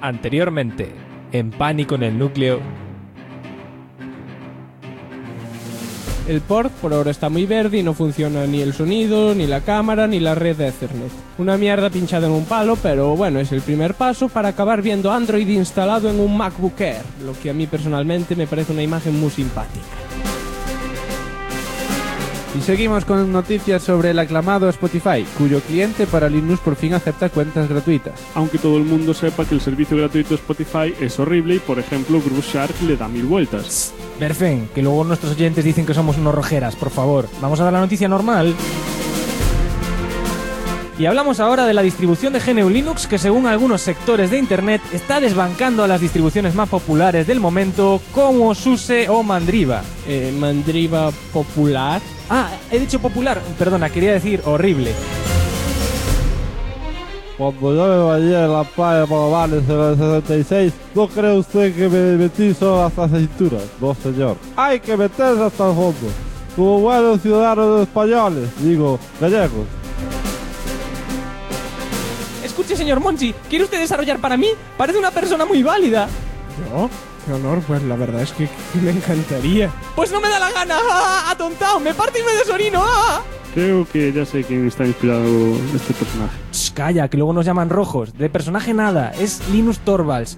Anteriormente, en Pánico en el Núcleo. El port por ahora está muy verde y no funciona ni el sonido, ni la cámara, ni la red de Ethernet. Una mierda pinchada en un palo, pero bueno, es el primer paso para acabar viendo Android instalado en un MacBook Air, lo que a mí personalmente me parece una imagen muy simpática. Y seguimos con noticias sobre el aclamado Spotify, cuyo cliente para Linux por fin acepta cuentas gratuitas. Aunque todo el mundo sepa que el servicio gratuito de Spotify es horrible y, por ejemplo, Groove Shark le da 1000 vueltas. Berfen, que luego nuestros oyentes dicen que somos unos rojeras, por favor. Vamos a dar la noticia normal. Y hablamos ahora de la distribución de GNU Linux, que según algunos sectores de internet está desbancando a las distribuciones más populares del momento, como SUSE o Mandriva. Mandriva popular. Ah, he dicho popular, perdona, quería decir horrible. Cuando yo me bañé en la playa de Palomares en el 66, ¿no cree usted que me metí solo hasta la cintura? No, señor. Hay que meterse hasta el fondo. Como buenos ciudadanos españoles, digo, gallegos. Escuche, señor Monchi, ¿quiere usted desarrollar para mí? Parece una persona muy válida. ¿Yo? Qué honor, pues la verdad es que me encantaría. Pues no me da la gana. ¡Ah! ¡Atontado! ¡Me parte y me desorino! ¡Ah! Creo que ya sé quién está inspirado este personaje. Shh, calla, que luego nos llaman rojos. De personaje nada, es Linus Torvalds.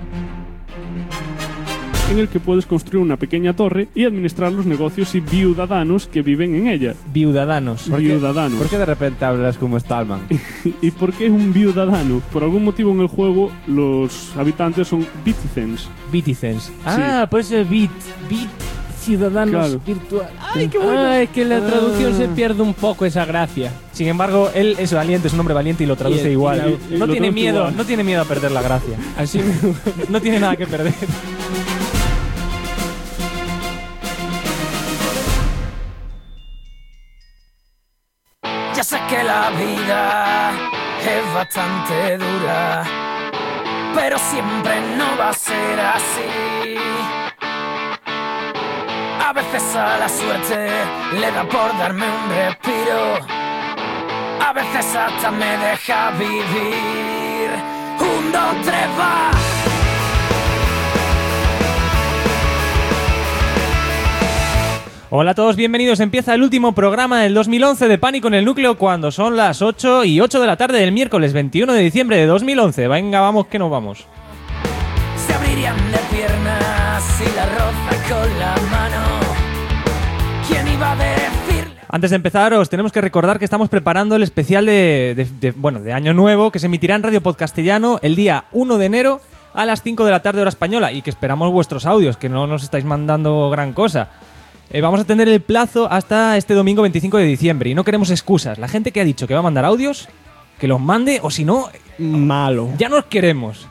En el que puedes construir una pequeña torre y administrar los negocios y viudadanos que viven en ella. Viudadanos. Viudadanos. ¿Por qué de repente hablas como Stallman? ¿Y por qué es un viudadano? Por algún motivo en el juego los habitantes son Bitizens. Bitizens. Ah, pues Bit ciudadanos Claro. virtual. ¡Ay, qué bueno! Es que en la traducción se pierde un poco esa gracia. Sin embargo, él es valiente, es un hombre valiente y lo traduce igual. y No lo tiene traduce miedo, igual. no tiene miedo a perder la gracia. Así No tiene nada que perder. Ya sé que la vida es bastante dura, pero siempre no va a ser así. A veces a la suerte le da por darme un respiro, a veces hasta me deja vivir. 1, 2, 3, va. Hola a todos, bienvenidos. Empieza el último programa del 2011 de Pánico en el Núcleo cuando son las 8:08 de la tarde del miércoles 21 de diciembre de 2011. Venga, vamos que nos vamos. Se abrirían de piernas y la roza con la mano. ¿Quién iba a decirle? Antes de empezar, os tenemos que recordar que estamos preparando el especial de Año Nuevo que se emitirá en Radio Podcastellano el día 1 de enero a las 5 de la tarde hora española y que esperamos vuestros audios, que no nos estáis mandando gran cosa. Vamos a tener el plazo hasta este domingo 25 de diciembre y no queremos excusas. La gente que ha dicho que va a mandar audios, que los mande o si no, malo. ya nos queremos.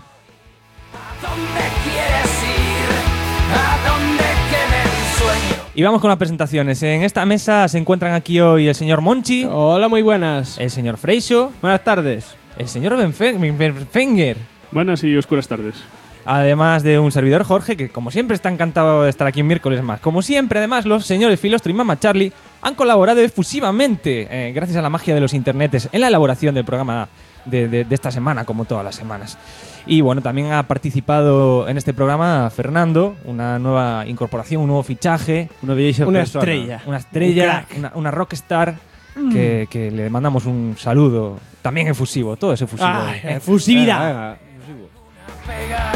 ¿A dónde quieres ir? ¿A dónde queda el sueño? Y vamos con las presentaciones. En esta mesa se encuentran aquí hoy el señor Monchi, Hola, muy buenas. el señor Freixo, Buenas tardes. el señor Benfenger, Buenas y oscuras tardes. además de un servidor Jorge, que como siempre está encantado de estar aquí un miércoles más. Como siempre, además, los señores Filostro y Mama Charlie han colaborado efusivamente, gracias a la magia de los internetes, en la elaboración del programa de esta semana, como todas las semanas. Y bueno, también ha participado en este programa Fernando, una nueva incorporación, un nuevo fichaje, Una bellísima Una persona. estrella. una estrella, Un crack. una rockstar, que le mandamos un saludo, también efusivo, todo es efusivo. Efusividad. Venga. Pega.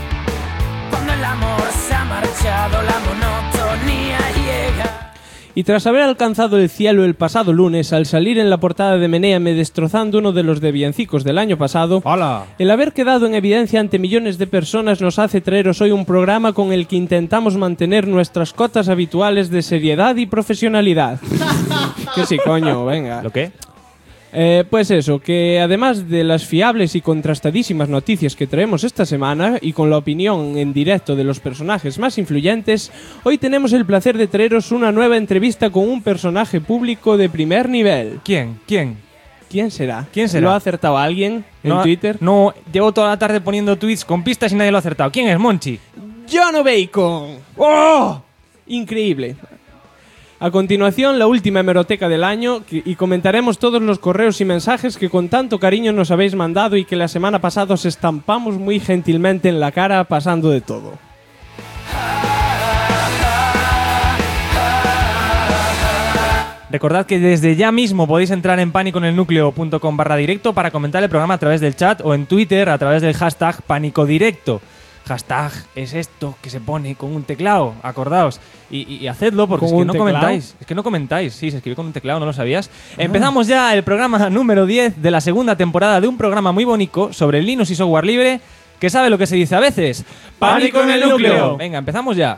Cuando el amor se ha marchado, la monotonía llega. Y tras haber alcanzado el cielo el pasado lunes al salir en la portada de Menéame destrozando uno de los de villancicos del año pasado, ¡Hola! el haber quedado en evidencia ante millones de personas nos hace traeros hoy un programa con el que intentamos mantener nuestras cotas habituales de seriedad y profesionalidad. Que sí, coño, venga. ¿Lo qué? Pues eso, que además de las fiables y contrastadísimas noticias que traemos esta semana y con la opinión en directo de los personajes más influyentes, hoy tenemos el placer de traeros una nueva entrevista con un personaje público de primer nivel. ¿Quién? ¿Quién será? ¿Quién será? ¿Lo ha acertado alguien en No, Twitter? No, llevo toda la tarde poniendo tweets con pistas y nadie lo ha acertado. ¿Quién es, Monchi? ¡John Bacon! ¡Oh! Increíble. A continuación, la última hemeroteca del año y comentaremos todos los correos y mensajes que con tanto cariño nos habéis mandado y que la semana pasada os estampamos muy gentilmente en la cara pasando de todo. Recordad que desde ya mismo podéis entrar en paniconelnucleo.com/directo para comentar el programa a través del chat o en Twitter a través del hashtag PánicoDirecto. Hashtag es esto que se pone con un teclado, acordaos. Y hacedlo porque es que no comentáis. Es que no comentáis. Sí, se escribe con un teclado, ¿no lo sabías? Empezamos ya el programa número 10 de la segunda temporada de un programa muy bonito sobre Linux y software libre que sabe lo que se dice a veces. ¡Pánico en el núcleo! Venga, empezamos ya.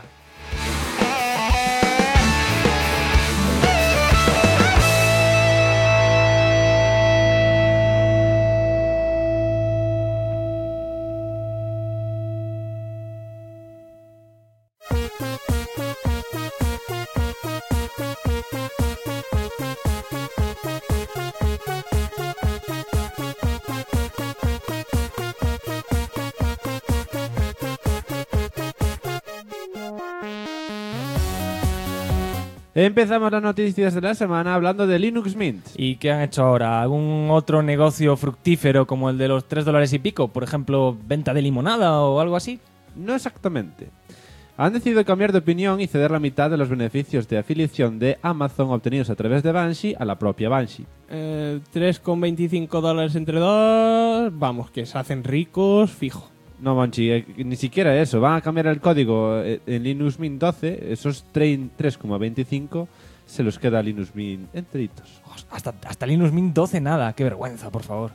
Empezamos las noticias de la semana hablando de Linux Mint. ¿Y qué han hecho ahora? ¿Algún otro negocio fructífero como el de los $3 y pico? Por ejemplo, venta de limonada o algo así. No exactamente. Han decidido cambiar de opinión y ceder la mitad de los beneficios de afiliación de Amazon obtenidos a través de Banshee a la propia Banshee. $3,25 entre dos. Vamos, que se hacen ricos, fijo. No, Banshee, ni siquiera eso. Van a cambiar el código en Linux Mint 12. Esos 3,25 se los queda Linux Mint enteritos. Hasta Linux Mint 12 nada. Qué vergüenza, por favor.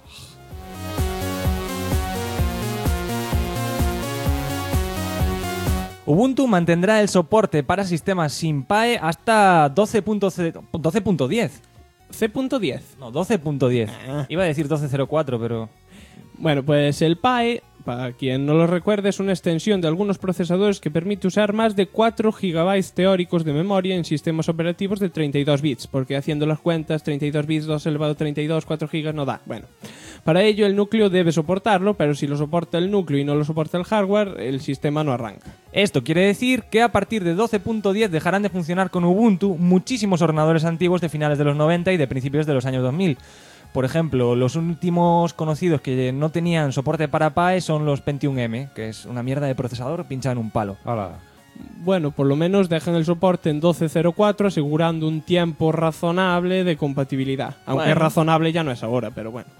Ubuntu mantendrá el soporte para sistemas sin PAE hasta 12.10. C.10. No, 12.10. Iba a decir 12.04, pero... Bueno, pues el PAE, para quien no lo recuerde, es una extensión de algunos procesadores que permite usar más de 4 GB teóricos de memoria en sistemas operativos de 32 bits, porque haciendo las cuentas, 32 bits, 2 elevado a 32, 4 GB no da. Bueno, para ello el núcleo debe soportarlo, pero si lo soporta el núcleo y no lo soporta el hardware, el sistema no arranca. Esto quiere decir que a partir de 12.10 dejarán de funcionar con Ubuntu muchísimos ordenadores antiguos de finales de los 90 y de principios de los años 2000. Por ejemplo, los últimos conocidos que no tenían soporte para PAE son los Pentium M, que es una mierda de procesador pinchada en un palo. Hola. Bueno, por lo menos dejan el soporte en 12.04 asegurando un tiempo razonable de compatibilidad. Aunque bueno, razonable ya no es ahora, pero bueno.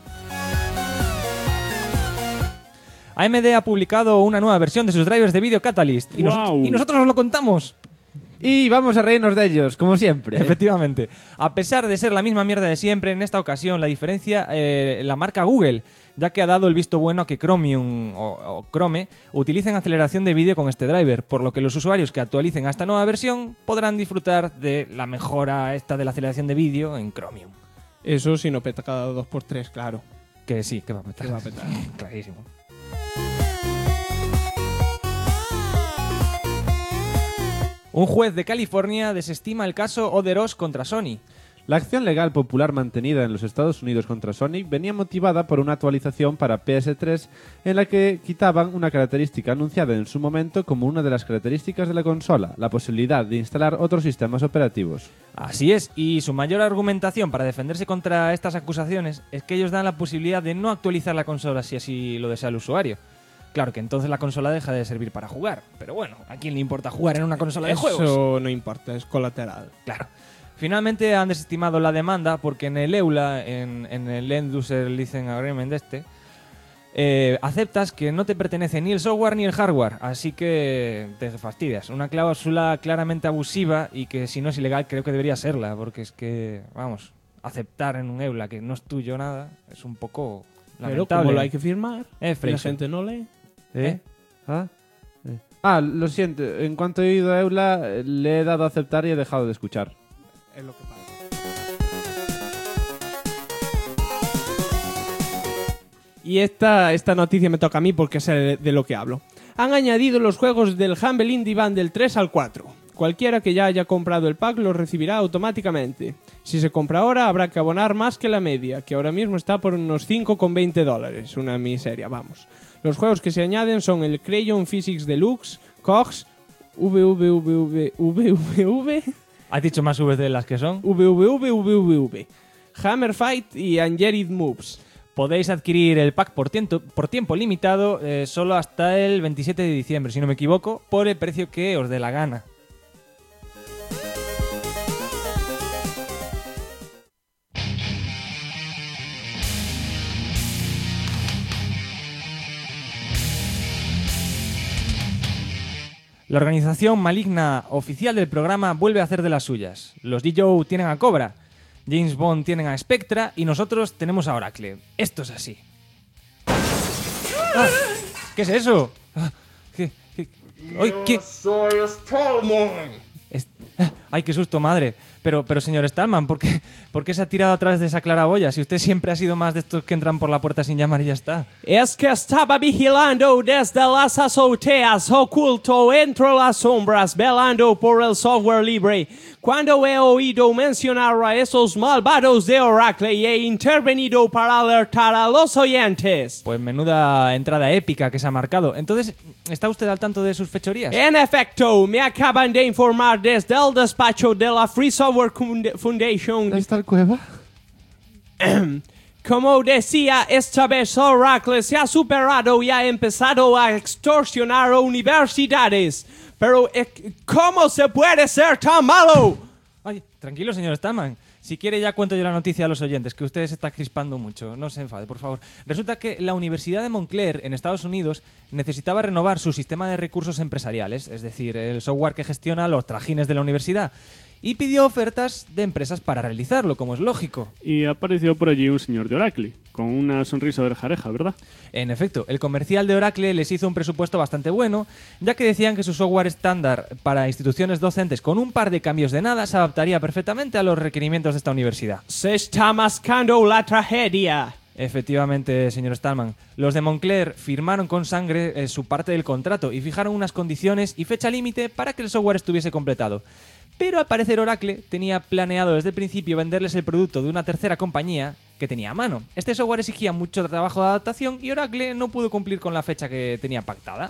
AMD ha publicado una nueva versión de sus drivers de Video Catalyst y, ¡Wow! y nosotros os lo contamos. Y vamos a reírnos de ellos, como siempre. Efectivamente. A pesar de ser la misma mierda de siempre, en esta ocasión la diferencia la marca Google, ya que ha dado el visto bueno a que Chromium o Chrome utilicen aceleración de vídeo con este driver, por lo que los usuarios que actualicen a esta nueva versión podrán disfrutar de la mejora esta de la aceleración de vídeo en Chromium. Eso si no peta cada 2x3, claro. Que sí, que va a petar. Que va a petar. Clarísimo. Un juez de California desestima el caso Oderos contra Sony. La acción legal popular mantenida en los Estados Unidos contra Sony venía motivada por una actualización para PS3 en la que quitaban una característica anunciada en su momento como una de las características de la consola, la posibilidad de instalar otros sistemas operativos. Así es, y su mayor argumentación para defenderse contra estas acusaciones es que ellos dan la posibilidad de no actualizar la consola si así lo desea el usuario. Claro que entonces la consola deja de servir para jugar, pero bueno, ¿a quién le importa jugar en una consola de juegos? Eso no importa, es colateral. Claro. Finalmente han desestimado la demanda porque en el EULA, en el End User License Agreement aceptas que no te pertenece ni el software ni el hardware, así que te fastidias. Una cláusula claramente abusiva y que si no es ilegal creo que debería serla, porque es que, vamos, aceptar en un EULA que no es tuyo nada es un poco lamentable. Pero como lo hay que firmar, la Fraser. gente no lee. Lo siento, en cuanto he ido a Eula le he dado a aceptar y he dejado de escuchar. Es lo que pasa. Y esta noticia me toca a mí porque sé de lo que hablo. Han añadido los juegos del Humble Indie Bundle 3 al 4. Cualquiera que ya haya comprado el pack lo recibirá automáticamente. Si se compra ahora habrá que abonar más que la media, que ahora mismo está por unos $5,20. Una miseria, vamos. Los juegos que se añaden son el Crayon Physics Deluxe, Cogs, VVVVVV, ¿Has dicho más Vs de las que son? VVVVVV. Hammer Fight y Angered Moves. Podéis adquirir el pack por tiempo limitado solo hasta el 27 de diciembre, si no me equivoco, por el precio que os dé la gana. La organización maligna oficial del programa vuelve a hacer de las suyas. Los DJ tienen a Cobra, James Bond tienen a Spectra y nosotros tenemos a Oracle. Esto es así. ¡Ah! ¿Qué es eso? ¿Qué? Soy Stallman. ¡Ay, qué susto, madre! Pero señor Stallman, ¿por qué se ha tirado a través de esa claraboya? Si usted siempre ha sido más de estos que entran por la puerta sin llamar y ya está. Es que estaba vigilando desde las azoteas, oculto entre las sombras, velando por el software libre. Cuando he oído mencionar a esos malvados de Oracle y he intervenido para alertar a los oyentes. Pues menuda entrada épica que se ha marcado. Entonces, ¿está usted al tanto de sus fechorías? En efecto, me acaban de informar desde el despacho de la Free Software Foundation. ¿Dónde está el cueva? Como decía, esta vez Oracle se ha superado y ha empezado a extorsionar a universidades. Pero, ¿cómo se puede ser tan malo? Ay, tranquilo, señor Stallman. Si quiere ya cuento yo la noticia a los oyentes, que usted se está crispando mucho. No se enfade, por favor. Resulta que la Universidad de Montclair, en Estados Unidos, necesitaba renovar su sistema de recursos empresariales, es decir, el software que gestiona los trajines de la universidad, y pidió ofertas de empresas para realizarlo, como es lógico. Y apareció por allí un señor de Oracle, con una sonrisa de oreja, ¿verdad? En efecto, el comercial de Oracle les hizo un presupuesto bastante bueno, ya que decían que su software estándar para instituciones docentes con un par de cambios de nada se adaptaría perfectamente a los requerimientos de esta universidad. Se está mascando la tragedia. Efectivamente, señor Stallman. Los de Montclair firmaron con sangre su parte del contrato y fijaron unas condiciones y fecha límite para que el software estuviese completado. Pero al parecer Oracle tenía planeado desde el principio venderles el producto de una tercera compañía que tenía a mano. Este software exigía mucho trabajo de adaptación y Oracle no pudo cumplir con la fecha que tenía pactada.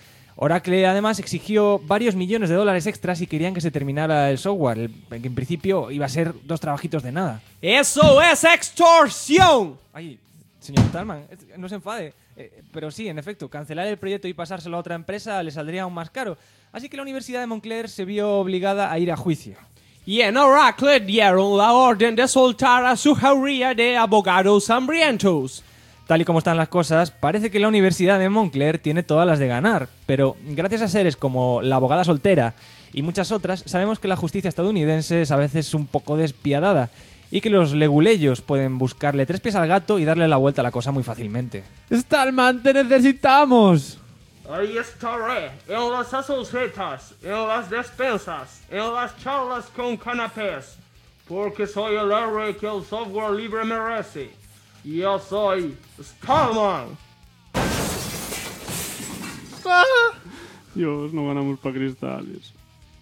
Oracle además exigió varios millones de dólares extras y querían que se terminara el software, que en principio iba a ser 2 trabajitos de nada. ¡Eso es extorsión! Ay, señor Stallman, no se enfade. Pero sí, en efecto, cancelar el proyecto y pasárselo a otra empresa le saldría aún más caro. Así que la Universidad de Montclair se vio obligada a ir a juicio. Y en Oracle dieron la orden de soltar a su jauría de abogados hambrientos. Tal y como están las cosas, parece que la Universidad de Montclair tiene todas las de ganar, pero gracias a seres como la abogada soltera y muchas otras, sabemos que la justicia estadounidense es a veces un poco despiadada y que los leguleyos pueden buscarle 3 pies al gato y darle la vuelta a la cosa muy fácilmente. ¡Stallman, te necesitamos! Ahí estaré, en las azucetas, en las despensas, en las charlas con canapés, porque soy el héroe que el software libre merece. Y yo soy Stallman. Dios, no ganamos para cristales.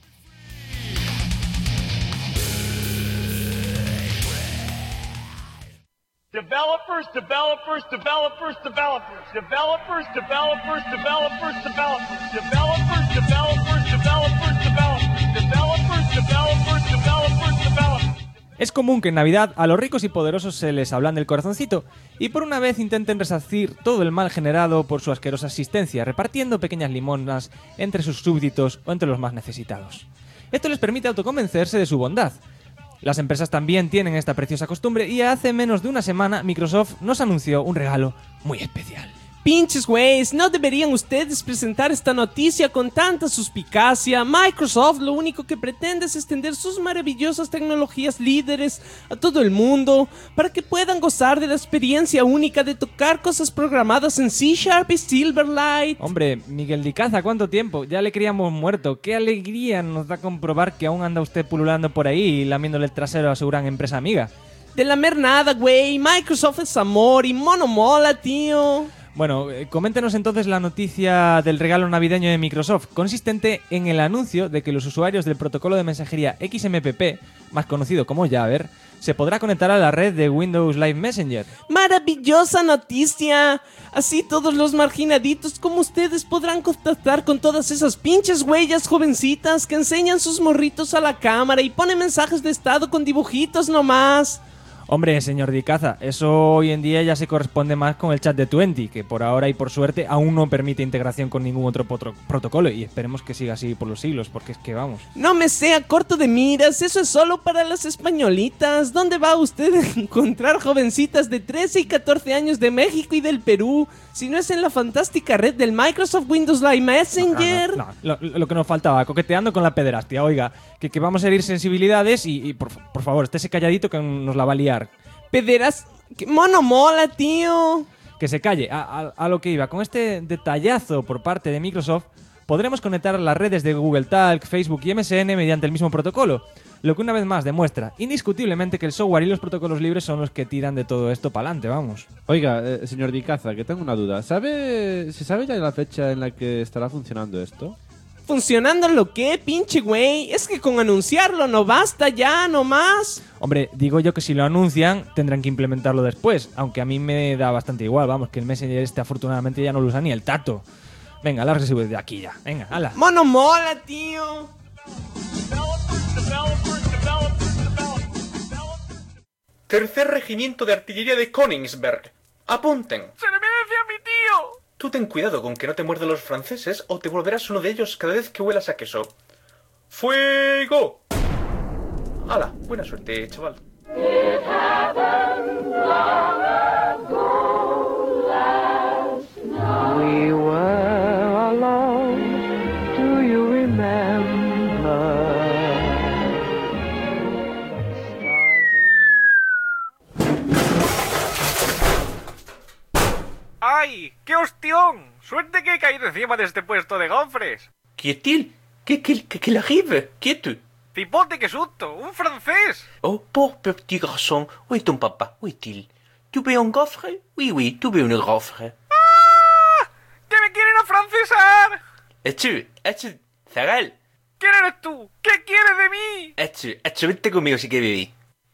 Developers, developers, developers, developers, developers, developers, developers, developers, developers, developers, developers, developers, developers, developers, developers, developers. Es común que en Navidad a los ricos y poderosos se les ablande el corazoncito y por una vez intenten resarcir todo el mal generado por su asquerosa existencia, repartiendo pequeñas limonas entre sus súbditos o entre los más necesitados. Esto les permite autoconvencerse de su bondad. Las empresas también tienen esta preciosa costumbre y hace menos de una semana Microsoft nos anunció un regalo muy especial. Pinches güeyes, ¿no deberían ustedes presentar esta noticia con tanta suspicacia? Microsoft lo único que pretende es extender sus maravillosas tecnologías líderes a todo el mundo para que puedan gozar de la experiencia única de tocar cosas programadas en C# y Silverlight. Hombre, Miguel Dicaza, ¿cuánto tiempo? Ya le creíamos muerto. Qué alegría nos da comprobar que aún anda usted pululando por ahí y lamiéndole el trasero a su gran empresa amiga. De lamer nada, güey. Microsoft es amor y mono mola, tío. Bueno, coméntenos entonces la noticia del regalo navideño de Microsoft, consistente en el anuncio de que los usuarios del protocolo de mensajería XMPP, más conocido como Jabber, se podrá conectar a la red de Windows Live Messenger. ¡Maravillosa noticia! Así todos los marginaditos como ustedes podrán contactar con todas esas pinches huellas jovencitas que enseñan sus morritos a la cámara y ponen mensajes de estado con dibujitos nomás. Hombre, señor Dicaza, eso hoy en día ya se corresponde más con el chat de Twenty, que por ahora y por suerte aún no permite integración con ningún otro protocolo, y esperemos que siga así por los siglos, porque es que vamos. No me sea corto de miras, eso es solo para las españolitas. ¿Dónde va usted a encontrar jovencitas de 13 y 14 años de México y del Perú, si no es en la fantástica red del Microsoft Windows Live Messenger? No, lo que nos faltaba, coqueteando con la pederastia, oiga, que vamos a herir sensibilidades y por favor, estése calladito que nos la va a liar. Pederas... ¡Qué mono mola, tío! Que se calle. A lo que iba, con este detallazo por parte de Microsoft, podremos conectar las redes de Google Talk, Facebook y MSN mediante el mismo protocolo, lo que una vez más demuestra indiscutiblemente que el software y los protocolos libres son los que tiran de todo esto para adelante, vamos. Oiga, señor Dicaza, que tengo una duda. ¿Se sabe ya la fecha en la que estará funcionando esto? ¿Funcionando lo qué, pinche güey? Es que con anunciarlo no basta ya, no más. Hombre, digo yo que si lo anuncian tendrán que implementarlo después, aunque a mí me da bastante igual, vamos, que el Messenger este afortunadamente ya no lo usa ni el tato. Venga, lárguese de aquí ya, venga, hala. ¡Mono mola, tío! Tercer Regimiento de Artillería de Königsberg. Apunten. ¡Se le merece a mi tío! Tú ten cuidado con que no te muerdan los franceses o te volverás uno de ellos cada vez que huelas a queso. ¡Fuego! ¡Hala! Buena suerte, chaval. We were alone, do you remember? ¡Ay! ¡Qué hostión! Suerte que he caído encima de este puesto de gofres. ¿Quietil? ¿Qué la arrive? ¿Quieto? ¡Cipote, qué susto! ¡Un francés! Oh, pauvre petit garçon. Où est ton papa? Où est-il? Tu veux un gaufre? Oui, tu veux un gaufre. ¡Ah! ¡Que me quieren afrancesar! Echu, Zagal. ¿Quién eres tú? ¿Qué quieres de mí? Echu, vente conmigo si quieres vivir.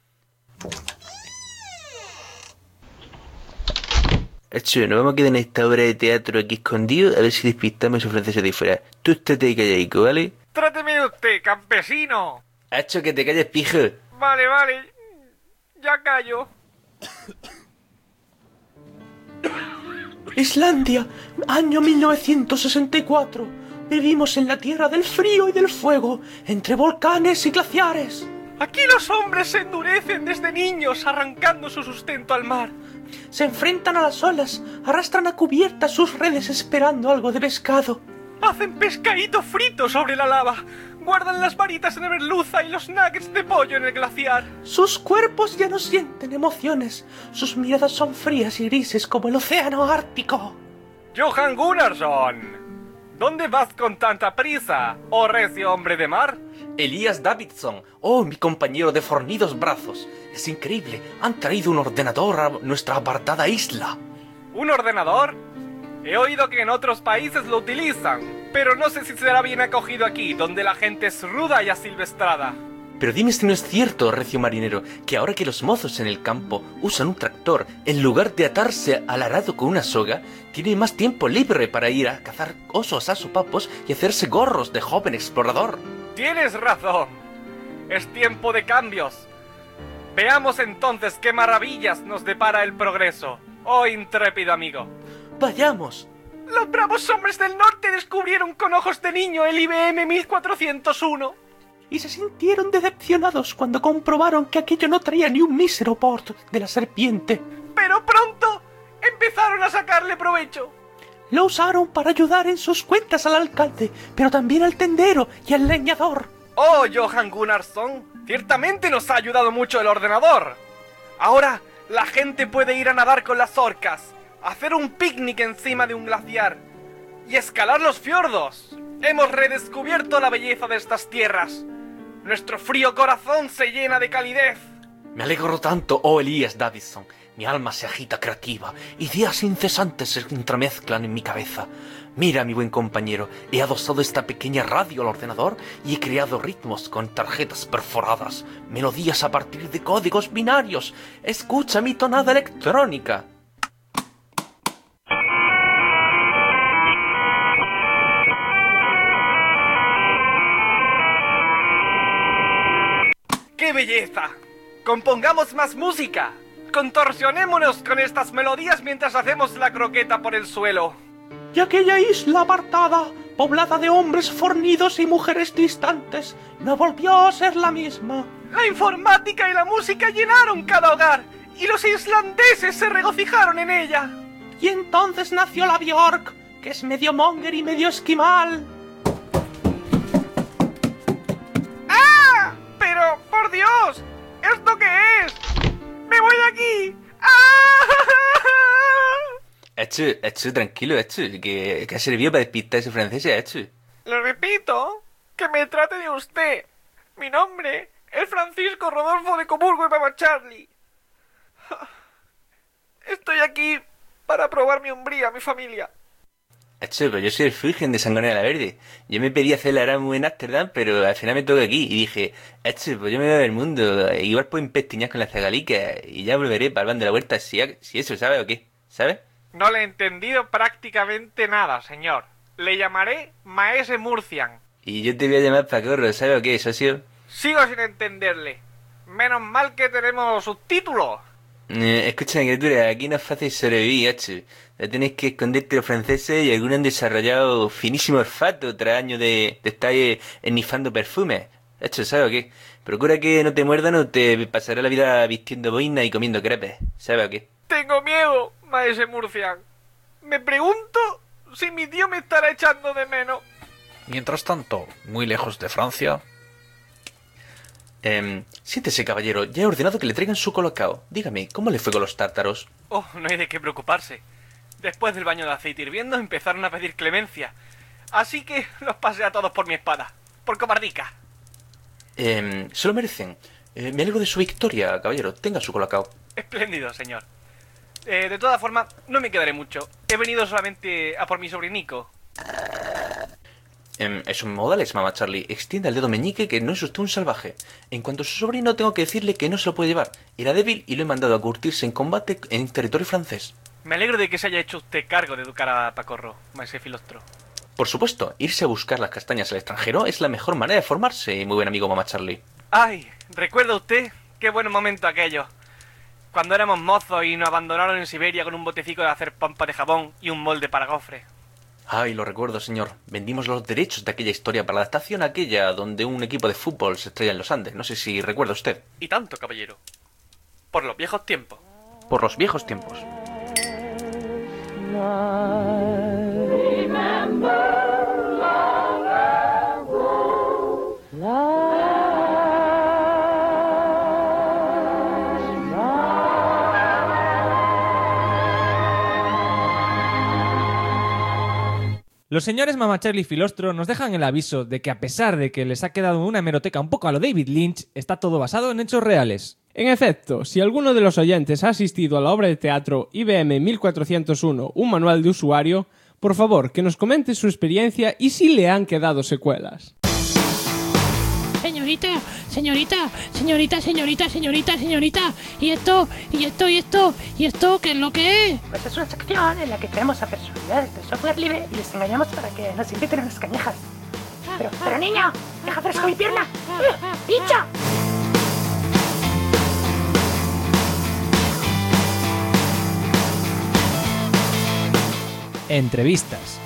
Echu, nos vamos a quedar en esta obra de teatro aquí escondido a ver si despistamos a esos franceses de fuera. Tú estate ahí calladico, ¿vale? ¡Tráteme usted, campesino! Echu, que te calles, pijo. Vale. Ya callo. Islandia, año 1964. Vivimos en la tierra del frío y del fuego, entre volcanes y glaciares. Aquí los hombres se endurecen desde niños arrancando su sustento al mar. Se enfrentan a las olas, arrastran a cubierta sus redes esperando algo de pescado. Hacen pescadito frito sobre la lava. Guardan las varitas en la merluza y los nuggets de pollo en el glaciar. Sus cuerpos ya no sienten emociones. Sus miradas son frías y grises como el océano ártico. Johan Gunnarsson, ¿dónde vas con tanta prisa, oh recio hombre de mar? Elías Davidson, oh mi compañero de fornidos brazos. Es increíble, han traído un ordenador a nuestra apartada isla. ¿Un ordenador? He oído que en otros países lo utilizan, pero no sé si será bien acogido aquí, donde la gente es ruda y asilvestrada. Pero dime si no es cierto, recio marinero, que ahora que los mozos en el campo usan un tractor, en lugar de atarse al arado con una soga, tienen más tiempo libre para ir a cazar osos a sopapos y hacerse gorros de joven explorador. Tienes razón. Es tiempo de cambios. Veamos entonces qué maravillas nos depara el progreso, oh intrépido amigo. ¡Vayamos! Los bravos hombres del norte descubrieron con ojos de niño el IBM 1401. Y se sintieron decepcionados cuando comprobaron que aquello no traía ni un mísero port de la serpiente. Pero pronto empezaron a sacarle provecho. Lo usaron para ayudar en sus cuentas al alcalde, pero también al tendero y al leñador. Oh, Johan Gunnarsson, ciertamente nos ha ayudado mucho el ordenador. Ahora la gente puede ir a nadar con las orcas, hacer un picnic encima de un glaciar y escalar los fiordos. Hemos redescubierto la belleza de estas tierras. Nuestro frío corazón se llena de calidez. Me alegro tanto, oh Elías Davidson. Mi alma se agita creativa. Ideas incesantes se entremezclan en mi cabeza. Mira, mi buen compañero, he adosado esta pequeña radio al ordenador y he creado ritmos con tarjetas perforadas, melodías a partir de códigos binarios. Escucha mi tonada electrónica. ¡Qué belleza! ¡Compongamos más música! Contorsionémonos con estas melodías mientras hacemos la croqueta por el suelo. Y aquella isla apartada, poblada de hombres fornidos y mujeres distantes, no volvió a ser la misma. La informática y la música llenaron cada hogar, y los islandeses se regocijaron en ella. Y entonces nació la Bjork, que es medio monger y medio esquimal. ¡Ah! Pero, por Dios, ¿esto qué es? ¡Me voy de aquí! ¡Ah! Echu, tranquilo, Echu, que ha servido para despistar a ese francés, Echu. Le repito, que me trate de usted. Mi nombre es Francisco Rodolfo de Coburgo y Mama Charlie. Estoy aquí para probar mi hombría a mi familia. Echu, pues yo soy el Fulgen de Sangonera la Verde. Yo me pedí hacer la Erasmus en Ámsterdam, pero al final me toca aquí. Y dije, Echu, pues yo me voy a ver el mundo. Igual puedo empestiñar con la zagalica y ya volveré para el van de la huerta si eso, ¿sabe o qué? ¿Sabe? No le he entendido prácticamente nada, señor. Le llamaré Maese Murcian. Y yo te voy a llamar Pacorro, ¿sabe o qué, socio? Sigo sin entenderle. Menos mal que tenemos subtítulos. Escucha, criatura, aquí no es fácil sobrevivir, Echu. Tenéis que esconderte los franceses y algunos han desarrollado finísimo olfato tras años de estar ennifando perfumes. Echu, ¿sabe o qué? Procura que no te muerdan o te pasará la vida vistiendo boina y comiendo crepes, ¿sabe o qué? Tengo miedo, Maese Murcian. Me pregunto si mi tío me estará echando de menos. Mientras tanto, muy lejos de Francia... Siéntese, caballero. Ya he ordenado que le traigan su colocao. Dígame, ¿cómo le fue con los tártaros? Oh, no hay de qué preocuparse. Después del baño de aceite hirviendo empezaron a pedir clemencia. Así que los pasé a todos por mi espada. Por cobardica. Se lo merecen. Me alegro de su victoria, caballero. Tenga su colocao. Espléndido, señor. De todas formas, no me quedaré mucho. He venido solamente a por mi sobrinico. Esos modales, Mama Charlie. Extienda el dedo meñique que no es usted un salvaje. En cuanto a su sobrino, tengo que decirle que no se lo puede llevar. Era débil y lo he mandado a curtirse en combate en territorio francés. Me alegro de que se haya hecho usted cargo de educar a Pacorro, Maese Filostro. Por supuesto, irse a buscar las castañas al extranjero es la mejor manera de formarse, muy buen amigo Mama Charlie. Ay, ¿recuerda usted? Qué buen momento aquello. Cuando éramos mozos y nos abandonaron en Siberia con un botecico de hacer pompa de jabón y un molde para gofre. Ay, lo recuerdo, señor. Vendimos los derechos de aquella historia para la adaptación aquella donde un equipo de fútbol se estrella en los Andes. No sé si recuerda usted. Y tanto, caballero. Por los viejos tiempos. Por los viejos tiempos. Los señores Mama Charlie y Filostro nos dejan el aviso de que a pesar de que les ha quedado una hemeroteca un poco a lo David Lynch, está todo basado en hechos reales. En efecto, si alguno de los oyentes ha asistido a la obra de teatro IBM 1401, un manual de usuario, por favor, que nos comente su experiencia y si le han quedado secuelas. Señorita, señorita, señorita, señorita, señorita, señorita, ¿y esto, qué es lo que es? Pues es una sección en la que traemos a personalidades del software libre y les engañamos para que nos inviten a las cañejas. Pero niño, deja fresco mi pierna. ¡Pincha! Entrevistas.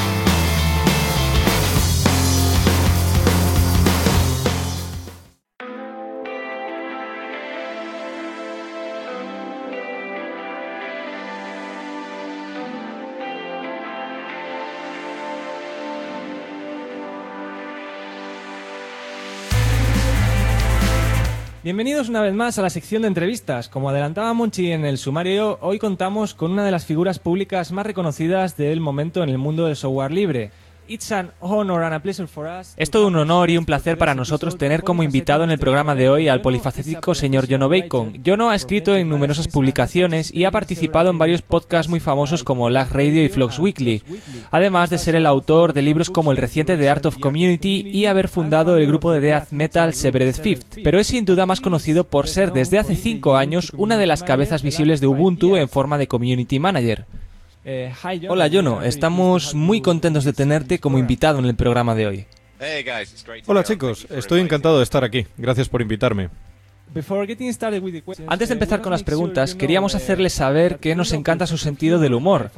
Bienvenidos una vez más a la sección de entrevistas. Como adelantaba Monchi en el sumario, hoy contamos con una de las figuras públicas más reconocidas del momento en el mundo del software libre. Es todo un honor y un placer para nosotros tener como invitado en el programa de hoy al polifacético señor Jono Bacon. Jono ha escrito en numerosas publicaciones y ha participado en varios podcasts muy famosos como Lag Radio y Flux Weekly, además de ser el autor de libros como el reciente The Art of Community y haber fundado el grupo de death metal Severed Fifth, pero es sin duda más conocido por ser desde hace 5 años una de las cabezas visibles de Ubuntu en forma de Community Manager. Hola Jono, estamos muy contentos de tenerte como invitado en el programa de hoy. Hola chicos, estoy encantado de estar aquí. Gracias por invitarme. Antes de empezar con las preguntas, queríamos hacerles saber que nos encanta su sentido del humor.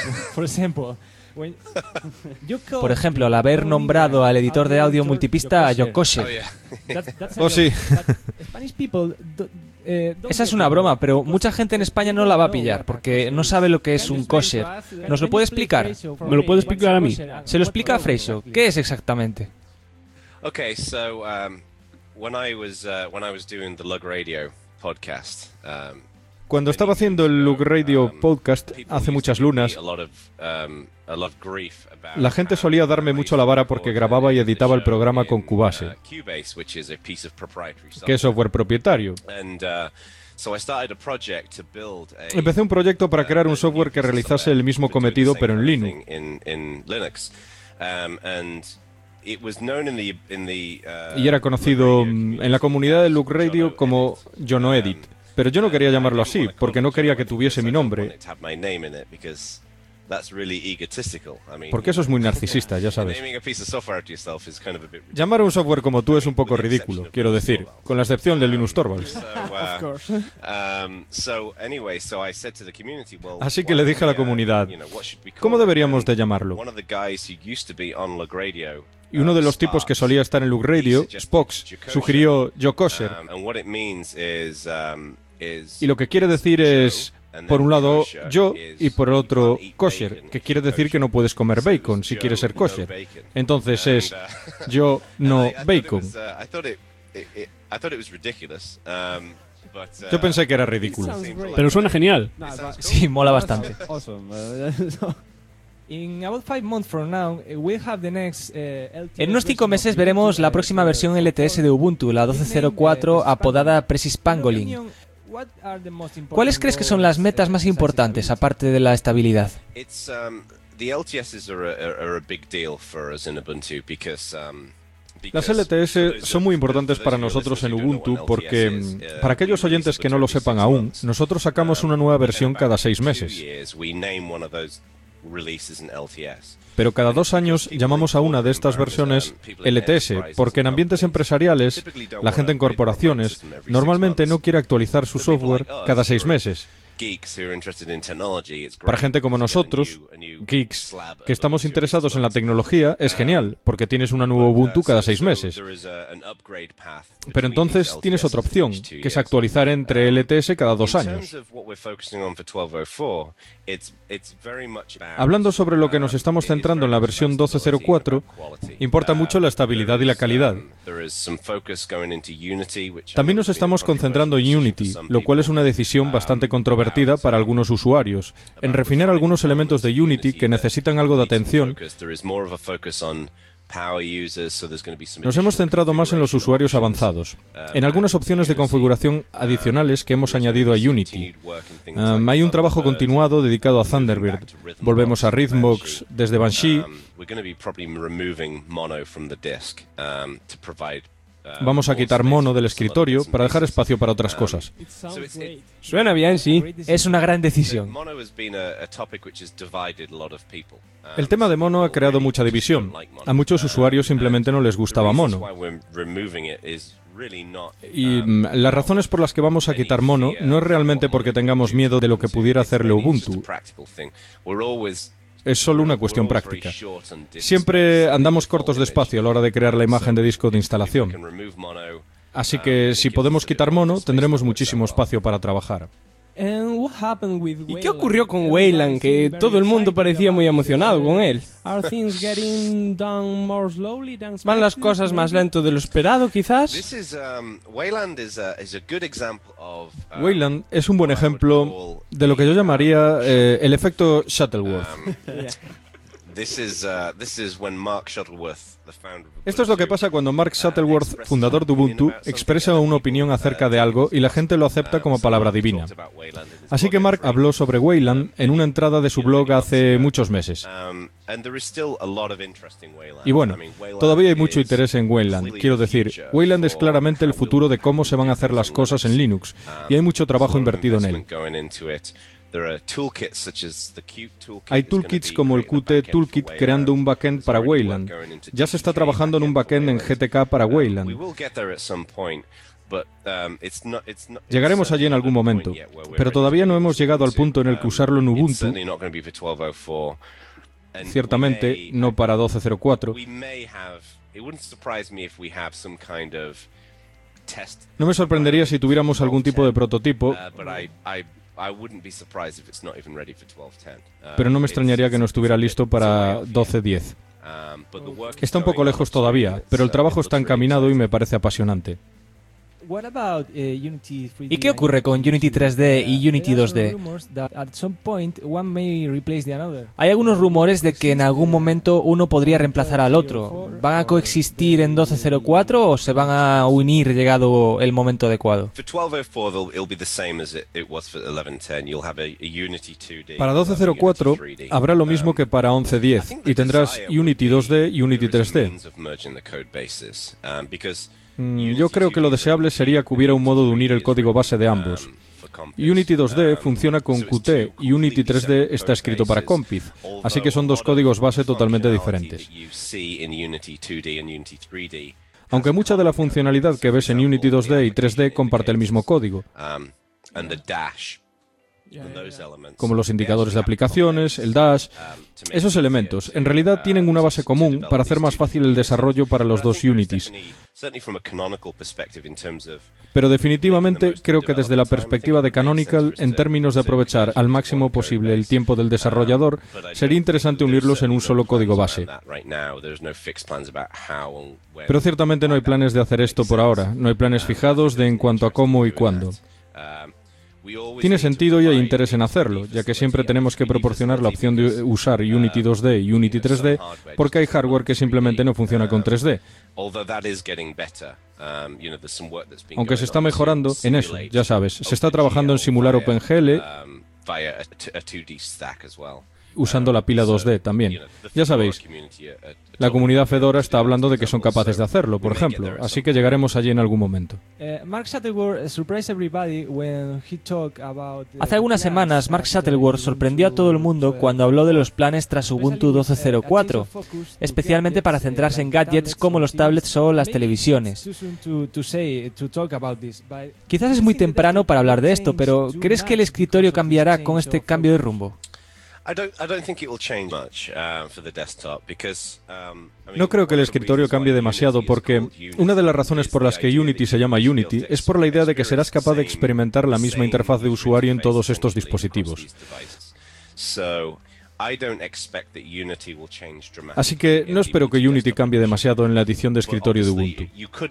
Por ejemplo, al haber nombrado al editor de audio multipista a John Kosher. Oh, sí. Esa es una broma, pero mucha gente en España no la va a pillar, porque no sabe lo que es un kosher. ¿Nos lo puede explicar? ¿Me lo puede explicar a mí? Se lo explica a Freixo. ¿Qué es exactamente? Okay, so when I was doing the Lug Radio podcast, Cuando estaba haciendo el Lug Radio podcast hace muchas lunas, la gente solía darme mucho la vara porque grababa y editaba el programa con Cubase, que es software propietario. Empecé un proyecto para crear un software que realizase el mismo cometido pero en Linux. Y era conocido en la comunidad de Lug Radio como JonoEdit. Pero yo no quería llamarlo así, porque no quería que tuviese mi nombre. Porque eso es muy narcisista, ya sabes. Llamar a un software como tú es un poco ridículo, quiero decir, con la excepción de Linus Torvalds. Así que le dije a la comunidad, ¿cómo deberíamos de llamarlo? Y uno de los tipos que solía estar en Lug Radio, Spox, sugirió Joe Kosher. Y lo que quiere decir es, por un lado, yo, y por el otro, kosher, que quiere decir que no puedes comer bacon si quieres ser kosher. Entonces es yo, no, bacon. Yo pensé que era ridículo. Pero suena genial. Sí, mola bastante. En unos 5 meses veremos la próxima versión LTS de Ubuntu, la 12.04, apodada Precis Pangolin. ¿Cuáles crees que son las metas más importantes, aparte de la estabilidad? Las LTS son muy importantes para nosotros en Ubuntu porque, para aquellos oyentes que no lo sepan aún, nosotros sacamos una nueva versión cada 6 meses. Pero cada 2 años llamamos a una de estas versiones LTS, porque en ambientes empresariales, la gente en corporaciones, normalmente no quiere actualizar su software cada 6 meses. Para gente como nosotros, geeks, que estamos interesados en la tecnología, es genial, porque tienes una nueva Ubuntu cada 6 meses. Pero entonces tienes otra opción, que es actualizar entre LTS cada 2 años. Hablando sobre lo que nos estamos centrando en la versión 12.04, importa mucho la estabilidad y la calidad. También nos estamos concentrando en Unity, lo cual es una decisión bastante controvertida para algunos usuarios, en refinar algunos elementos de Unity que necesitan algo de atención. Nos hemos centrado más en los usuarios avanzados, en algunas opciones de configuración adicionales que hemos añadido a Unity. Hay un trabajo continuado dedicado a Thunderbird. Volvemos a Rhythmbox desde Banshee. Vamos a quitar mono del escritorio para dejar espacio para otras cosas. Suena bien, sí. Es una gran decisión. El tema de mono ha creado mucha división. A muchos usuarios simplemente no les gustaba mono. Y las razones por las que vamos a quitar mono no es realmente porque tengamos miedo de lo que pudiera hacerle Ubuntu. Es solo una cuestión práctica. Siempre andamos cortos de espacio a la hora de crear la imagen de disco de instalación. Así que si podemos quitar mono, tendremos muchísimo espacio para trabajar. ¿Y qué ocurrió con Wayland? Que todo el mundo parecía muy emocionado con él. ¿Van las cosas más lento de lo esperado, quizás? Wayland es un buen ejemplo de lo que yo llamaría el efecto Shuttleworth. Esto es lo que pasa cuando Mark Shuttleworth, fundador de Ubuntu, expresa una opinión acerca de algo y la gente lo acepta como palabra divina. Así que Mark habló sobre Wayland en una entrada de su blog hace muchos meses. Y bueno, todavía hay mucho interés en Wayland. Quiero decir, Wayland es claramente el futuro de cómo se van a hacer las cosas en Linux, y hay mucho trabajo invertido en él. Hay toolkits como el Qt Toolkit creando un backend para Wayland. Ya se está trabajando en un backend en GTK para Wayland. Llegaremos allí en algún momento, pero todavía no hemos llegado al punto en el que usarlo en Ubuntu. Ciertamente, no para 12.04. No me sorprendería si tuviéramos algún tipo de prototipo, pero no me extrañaría que no estuviera listo para 12.10. Está un poco lejos todavía, pero el trabajo está encaminado y me parece apasionante. ¿Y qué ocurre con Unity 3D y Unity 2D? Hay algunos rumores de que en algún momento uno podría reemplazar al otro. ¿Van a coexistir en 12.04 o se van a unir llegado el momento adecuado? Para 12.04 habrá lo mismo que para 11.10 y tendrás Unity 2D y Unity 3D. Yo creo que lo deseable sería que hubiera un modo de unir el código base de ambos. Unity 2D funciona con Qt y Unity 3D está escrito para Compiz, así que son dos códigos base totalmente diferentes. Aunque mucha de la funcionalidad que ves en Unity 2D y 3D comparte el mismo código, como los indicadores de aplicaciones, el dash. Esos elementos en realidad tienen una base común para hacer más fácil el desarrollo para los dos Unities. Pero definitivamente creo que desde la perspectiva de Canonical, en términos de aprovechar al máximo posible el tiempo del desarrollador, sería interesante unirlos en un solo código base. Pero ciertamente no hay planes de hacer esto por ahora, no hay planes fijados de en cuanto a cómo y cuándo. Tiene sentido y hay interés en hacerlo, ya que siempre tenemos que proporcionar la opción de usar Unity 2D y Unity 3D, porque hay hardware que simplemente no funciona con 3D. Aunque se está mejorando en eso, ya sabes, se está trabajando en simular OpenGL usando la pila 2D también. Ya sabéis, la comunidad Fedora está hablando de que son capaces de hacerlo, por ejemplo, así que llegaremos allí en algún momento. Hace algunas semanas, Mark Shuttleworth sorprendió a todo el mundo cuando habló de los planes tras Ubuntu 12.04, especialmente para centrarse en gadgets como los tablets o las televisiones. Quizás es muy temprano para hablar de esto, pero ¿crees que el escritorio cambiará con este cambio de rumbo? No creo que el escritorio cambie demasiado porque una de las razones por las que Unity se llama Unity es por la idea de que serás capaz de experimentar la misma interfaz de usuario en todos estos dispositivos. Así que no espero que Unity cambie demasiado en la edición de escritorio de Ubuntu.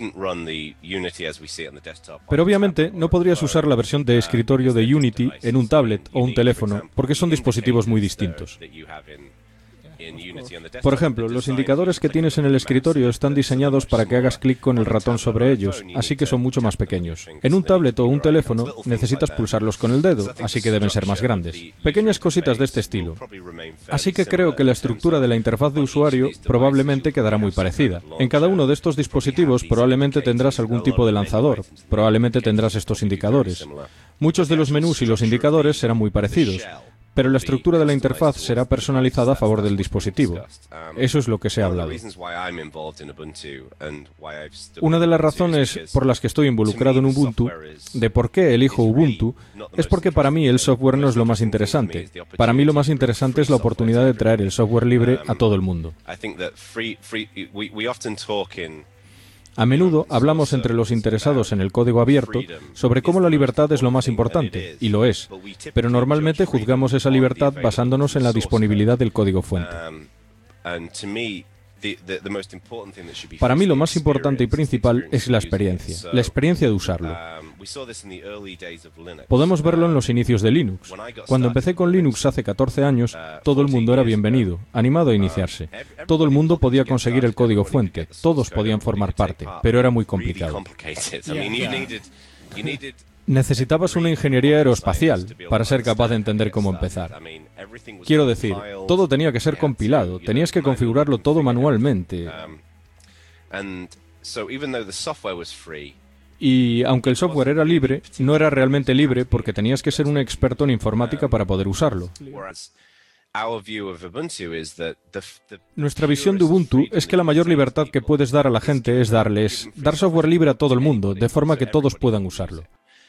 Pero obviamente no podrías usar la versión de escritorio de Unity en un tablet o un teléfono, porque son dispositivos muy distintos. Por ejemplo, los indicadores que tienes en el escritorio están diseñados para que hagas clic con el ratón sobre ellos, así que son mucho más pequeños. En un tablet o un teléfono necesitas pulsarlos con el dedo, así que deben ser más grandes. Pequeñas cositas de este estilo. Así que creo que la estructura de la interfaz de usuario probablemente quedará muy parecida. En cada uno de estos dispositivos probablemente tendrás algún tipo de lanzador, probablemente tendrás estos indicadores. Muchos de los menús y los indicadores serán muy parecidos, pero la estructura de la interfaz será personalizada a favor del dispositivo. Eso es lo que se ha hablado. Una de las razones por las que estoy involucrado en Ubuntu, de por qué elijo Ubuntu, es porque para mí el software no es lo más interesante. Para mí lo más interesante es la oportunidad de traer el software libre a todo el mundo. A menudo hablamos entre los interesados en el código abierto sobre cómo la libertad es lo más importante, y lo es, pero normalmente juzgamos esa libertad basándonos en la disponibilidad del código fuente. Para mí lo más importante y principal es la experiencia de usarlo. Podemos verlo en los inicios de Linux. Cuando empecé con Linux hace 14 años, todo el mundo era bienvenido, animado a iniciarse. Todo el mundo podía conseguir el código fuente, todos podían formar parte, pero era muy complicado. Necesitabas una ingeniería aeroespacial para ser capaz de entender cómo empezar. Quiero decir, todo tenía que ser compilado, tenías que configurarlo todo manualmente. Y aunque el software era libre, no era realmente libre porque tenías que ser un experto en informática para poder usarlo. Nuestra visión de Ubuntu es que la mayor libertad que puedes dar a la gente es dar software libre a todo el mundo, de forma que todos puedan usarlo.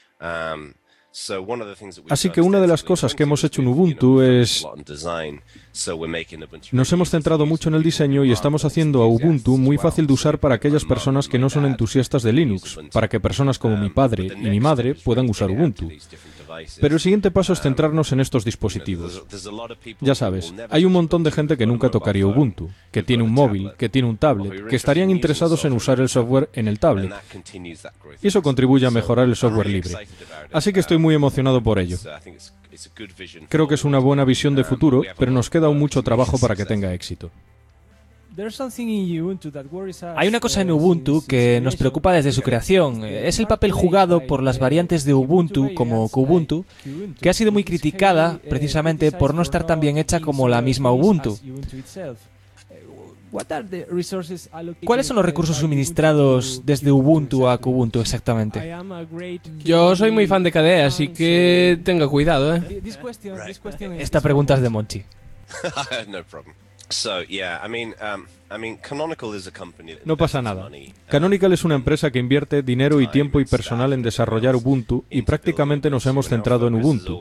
Así que una de las cosas que hemos hecho en Ubuntu es... Nos hemos centrado mucho en el diseño y estamos haciendo a Ubuntu muy fácil de usar para aquellas personas que no son entusiastas de Linux, para que personas como mi padre y mi madre puedan usar Ubuntu. Pero el siguiente paso es centrarnos en estos dispositivos. Ya sabes, hay un montón de gente que nunca tocaría Ubuntu, que tiene un móvil, que tiene un tablet, que estarían interesados en usar el software en el tablet. Y eso contribuye a mejorar el software libre. Así que estoy muy emocionado por ello. Creo que es una buena visión de futuro, pero nos queda aún mucho trabajo para que tenga éxito. Hay una cosa en Ubuntu que nos preocupa desde su creación. Es el papel jugado por las variantes de Ubuntu, como Kubuntu, que ha sido muy criticada precisamente por no estar tan bien hecha como la misma Ubuntu. ¿Cuáles son los recursos suministrados desde Ubuntu a Kubuntu exactamente? Yo soy muy fan de KDE, así que tenga cuidado, ¿eh? Esta pregunta es de Monchi. No pasa nada. Canonical es una empresa que invierte dinero y tiempo y personal en desarrollar Ubuntu y prácticamente nos hemos centrado en Ubuntu.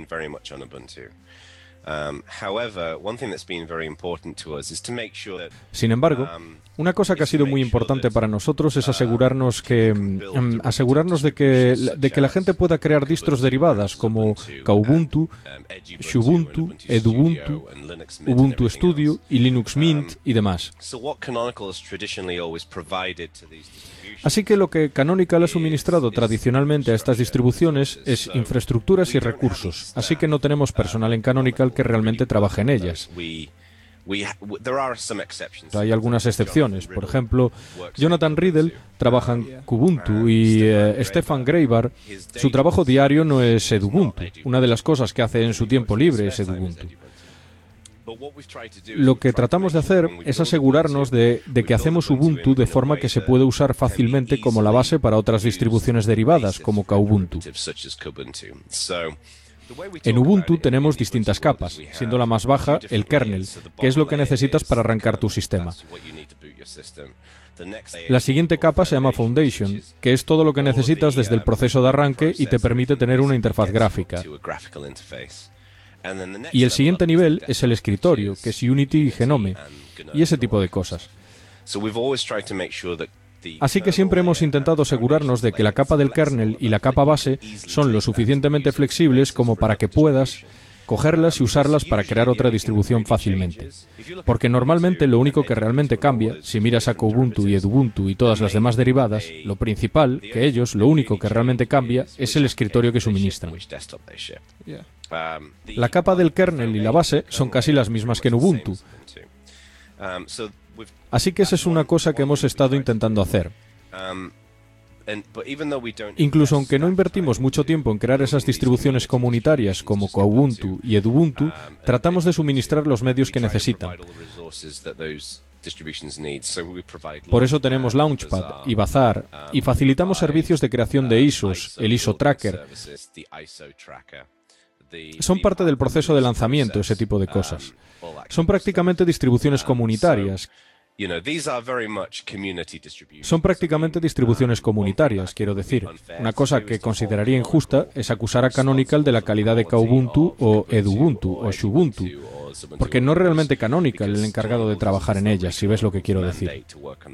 Sin embargo, una cosa que ha sido muy importante para nosotros es asegurarnos de que la gente pueda crear distros derivadas como Kubuntu, Xubuntu, Edubuntu, Ubuntu Studio y Linux Mint y demás. Así que lo que Canonical ha suministrado tradicionalmente a estas distribuciones es infraestructuras y recursos, así que no tenemos personal en Canonical que realmente trabaje en ellas. Hay algunas excepciones. Por ejemplo, Jonathan Riddle trabaja en Kubuntu y Stefan Greibar, su trabajo diario no es Edubuntu. Una de las cosas que hace en su tiempo libre es Edubuntu. Lo que tratamos de hacer es asegurarnos de que hacemos Ubuntu de forma que se puede usar fácilmente como la base para otras distribuciones derivadas, como Kubuntu. En Ubuntu tenemos distintas capas, siendo la más baja el kernel, que es lo que necesitas para arrancar tu sistema. La siguiente capa se llama Foundation, que es todo lo que necesitas desde el proceso de arranque y te permite tener una interfaz gráfica. Y el siguiente nivel es el escritorio, que es Unity y Genome, y ese tipo de cosas. Así que siempre hemos intentado asegurarnos de que la capa del kernel y la capa base son lo suficientemente flexibles como para que puedas cogerlas y usarlas para crear otra distribución fácilmente. Porque normalmente lo único que realmente cambia, si miras a Kubuntu y Edubuntu y todas las demás derivadas, lo principal, que ellos, lo único que realmente cambia, es el escritorio que suministran. La capa del kernel y la base son casi las mismas que en Ubuntu. Así que esa es una cosa que hemos estado intentando hacer. Incluso aunque no invertimos mucho tiempo en crear esas distribuciones comunitarias como Kubuntu y Edubuntu, tratamos de suministrar los medios que necesitan. Por eso tenemos Launchpad y Bazaar y facilitamos servicios de creación de ISOs, el ISO Tracker. Son parte del proceso de lanzamiento, ese tipo de cosas. Son prácticamente distribuciones comunitarias. Son prácticamente distribuciones comunitarias, quiero decir. Una cosa que consideraría injusta es acusar a Canonical de la calidad de Kubuntu o Edubuntu o Xubuntu, porque no es realmente Canonical el encargado de trabajar en ellas, si ves lo que quiero decir.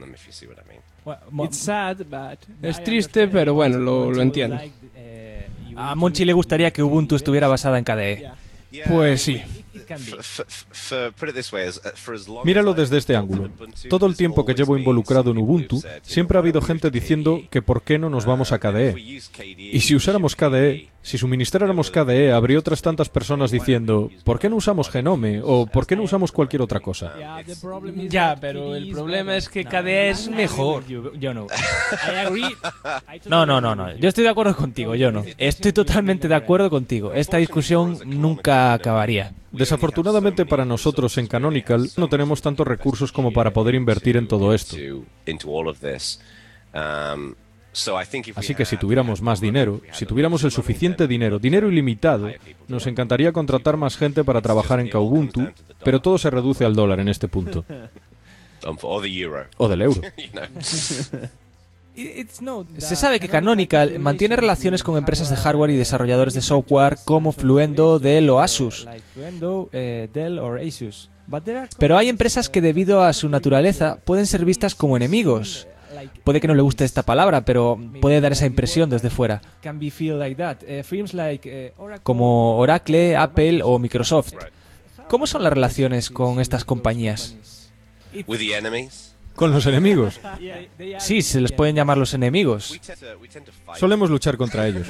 Es triste, pero bueno, lo entiendo. A Monchi le gustaría que Ubuntu estuviera basada en KDE. Pues sí. Míralo desde este ángulo. Todo el tiempo que llevo involucrado en Ubuntu, siempre ha habido gente diciendo que por qué no nos vamos a KDE. Y si usáramos KDE, si suministráramos KDE, habría otras tantas personas diciendo ¿por qué no usamos Genome? O ¿por qué no usamos cualquier otra cosa? Ya, pero el problema es que KDE es mejor. Yo no. No. Yo estoy de acuerdo contigo, yo no. Estoy totalmente de acuerdo contigo. Esta discusión nunca acabaría. Desafortunadamente para nosotros en Canonical no tenemos tantos recursos como para poder invertir en todo esto. Así que si tuviéramos más dinero, si tuviéramos el suficiente dinero ilimitado, nos encantaría contratar más gente para trabajar en Kubuntu, pero todo se reduce al dólar en este punto. O del euro. Se sabe que Canonical mantiene relaciones con empresas de hardware y desarrolladores de software como Fluendo, Dell o Asus. Pero hay empresas que debido a su naturaleza pueden ser vistas como enemigos. Puede que no le guste esta palabra, pero puede dar esa impresión desde fuera. Como Oracle, Apple o Microsoft. ¿Cómo son las relaciones con estas compañías? ¿Con los enemigos? Sí, se les pueden llamar los enemigos. Solemos luchar contra ellos.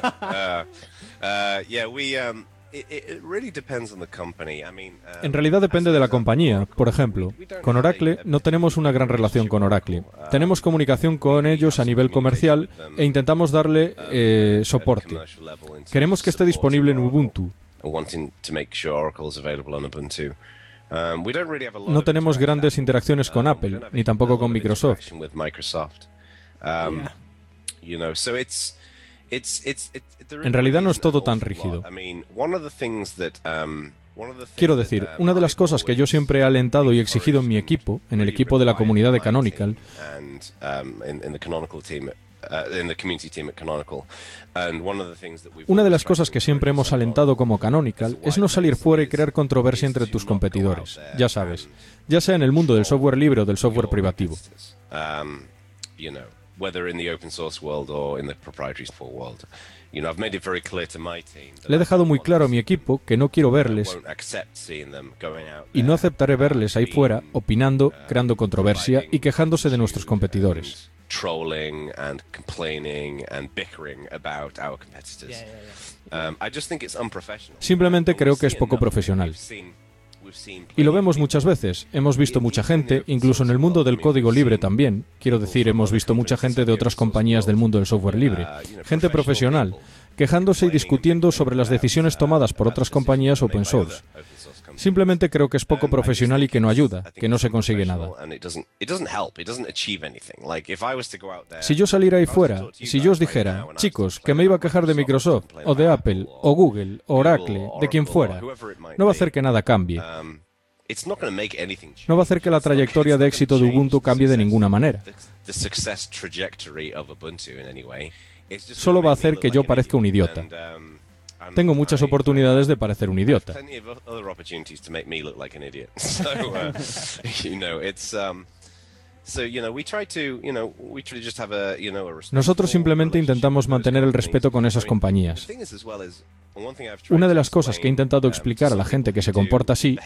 En realidad depende de la compañía. Por ejemplo, con Oracle no tenemos una gran relación con Oracle. Tenemos comunicación con ellos a nivel comercial e intentamos darle soporte. Queremos que esté disponible en Ubuntu. No tenemos grandes interacciones con Apple, ni tampoco con Microsoft. En realidad no es todo tan rígido. Quiero decir, una de las cosas que yo siempre he alentado y exigido en mi equipo, en el equipo de la comunidad de Canonical, una de las cosas que siempre hemos alentado como Canonical es no salir fuera y crear controversia entre tus competidores, ya sabes, ya sea en el mundo del software libre o del software privativo. Le he dejado muy claro a mi equipo que no quiero verles y no aceptaré verles ahí fuera opinando, creando controversia y quejándose de nuestros competidores. Simplemente creo que es poco profesional. Y lo vemos muchas veces. Hemos visto mucha gente, incluso en el mundo del código libre también. Quiero decir, hemos visto mucha gente de otras compañías del mundo del software libre. Gente profesional, quejándose y discutiendo sobre las decisiones tomadas por otras compañías open source. Simplemente creo que es poco profesional y que no ayuda, que no se consigue nada. Si yo saliera ahí fuera, si yo os dijera, chicos, que me iba a quejar de Microsoft, o de Apple, o Google, o Oracle, de quien fuera, no va a hacer que nada cambie. No va a hacer que la trayectoria de éxito de Ubuntu cambie de ninguna manera. Solo va a hacer que yo parezca un idiota. Tengo muchas oportunidades de parecer un idiota. Nosotros simplemente intentamos mantener el respeto con esas compañías. Una de las cosas que he intentado explicar a la gente que se comporta así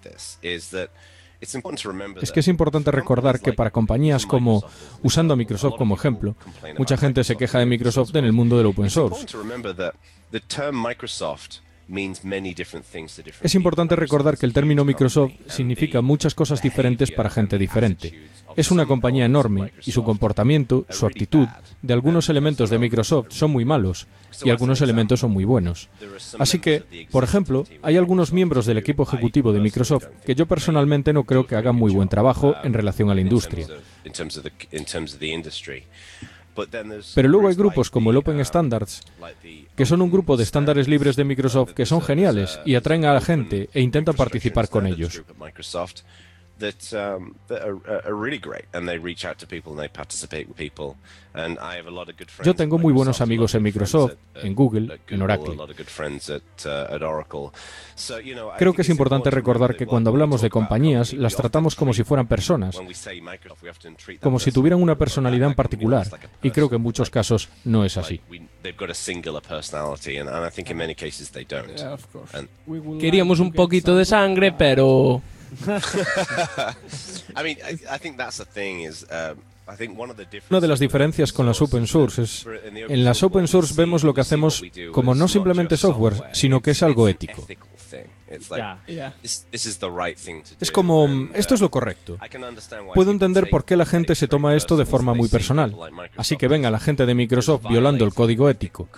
es que es importante recordar que para compañías como, usando a Microsoft como ejemplo, mucha gente se queja de Microsoft en el mundo del open source. Es importante recordar que el término Microsoft significa muchas cosas diferentes para gente diferente. Es una compañía enorme y su comportamiento, su actitud, de algunos elementos de Microsoft son muy malos y algunos elementos son muy buenos. Así que, por ejemplo, hay algunos miembros del equipo ejecutivo de Microsoft que yo personalmente no creo que hagan muy buen trabajo en relación a la industria. Pero luego hay grupos como el Open Standards, que son un grupo de estándares libres de Microsoft que son geniales y atraen a la gente e intentan participar con ellos. that are really great, and they reach out to people and they participate with people. And I have a lot of good friends. Yo tengo muy buenos amigos en Microsoft, en Google, en Oracle. Creo que es importante recordar que cuando hablamos de compañías, las tratamos como si fueran personas, como si tuvieran una personalidad en particular, y creo que en muchos casos no es así. Queríamos un poquito de sangre, pero... Una de las diferencias con las open source es, en las open source vemos lo que hacemos como no simplemente software, sino que es algo ético. Es como, esto es lo correcto. Puedo entender por qué la gente se toma esto de forma muy personal. Así que venga la gente de Microsoft violando el código ético.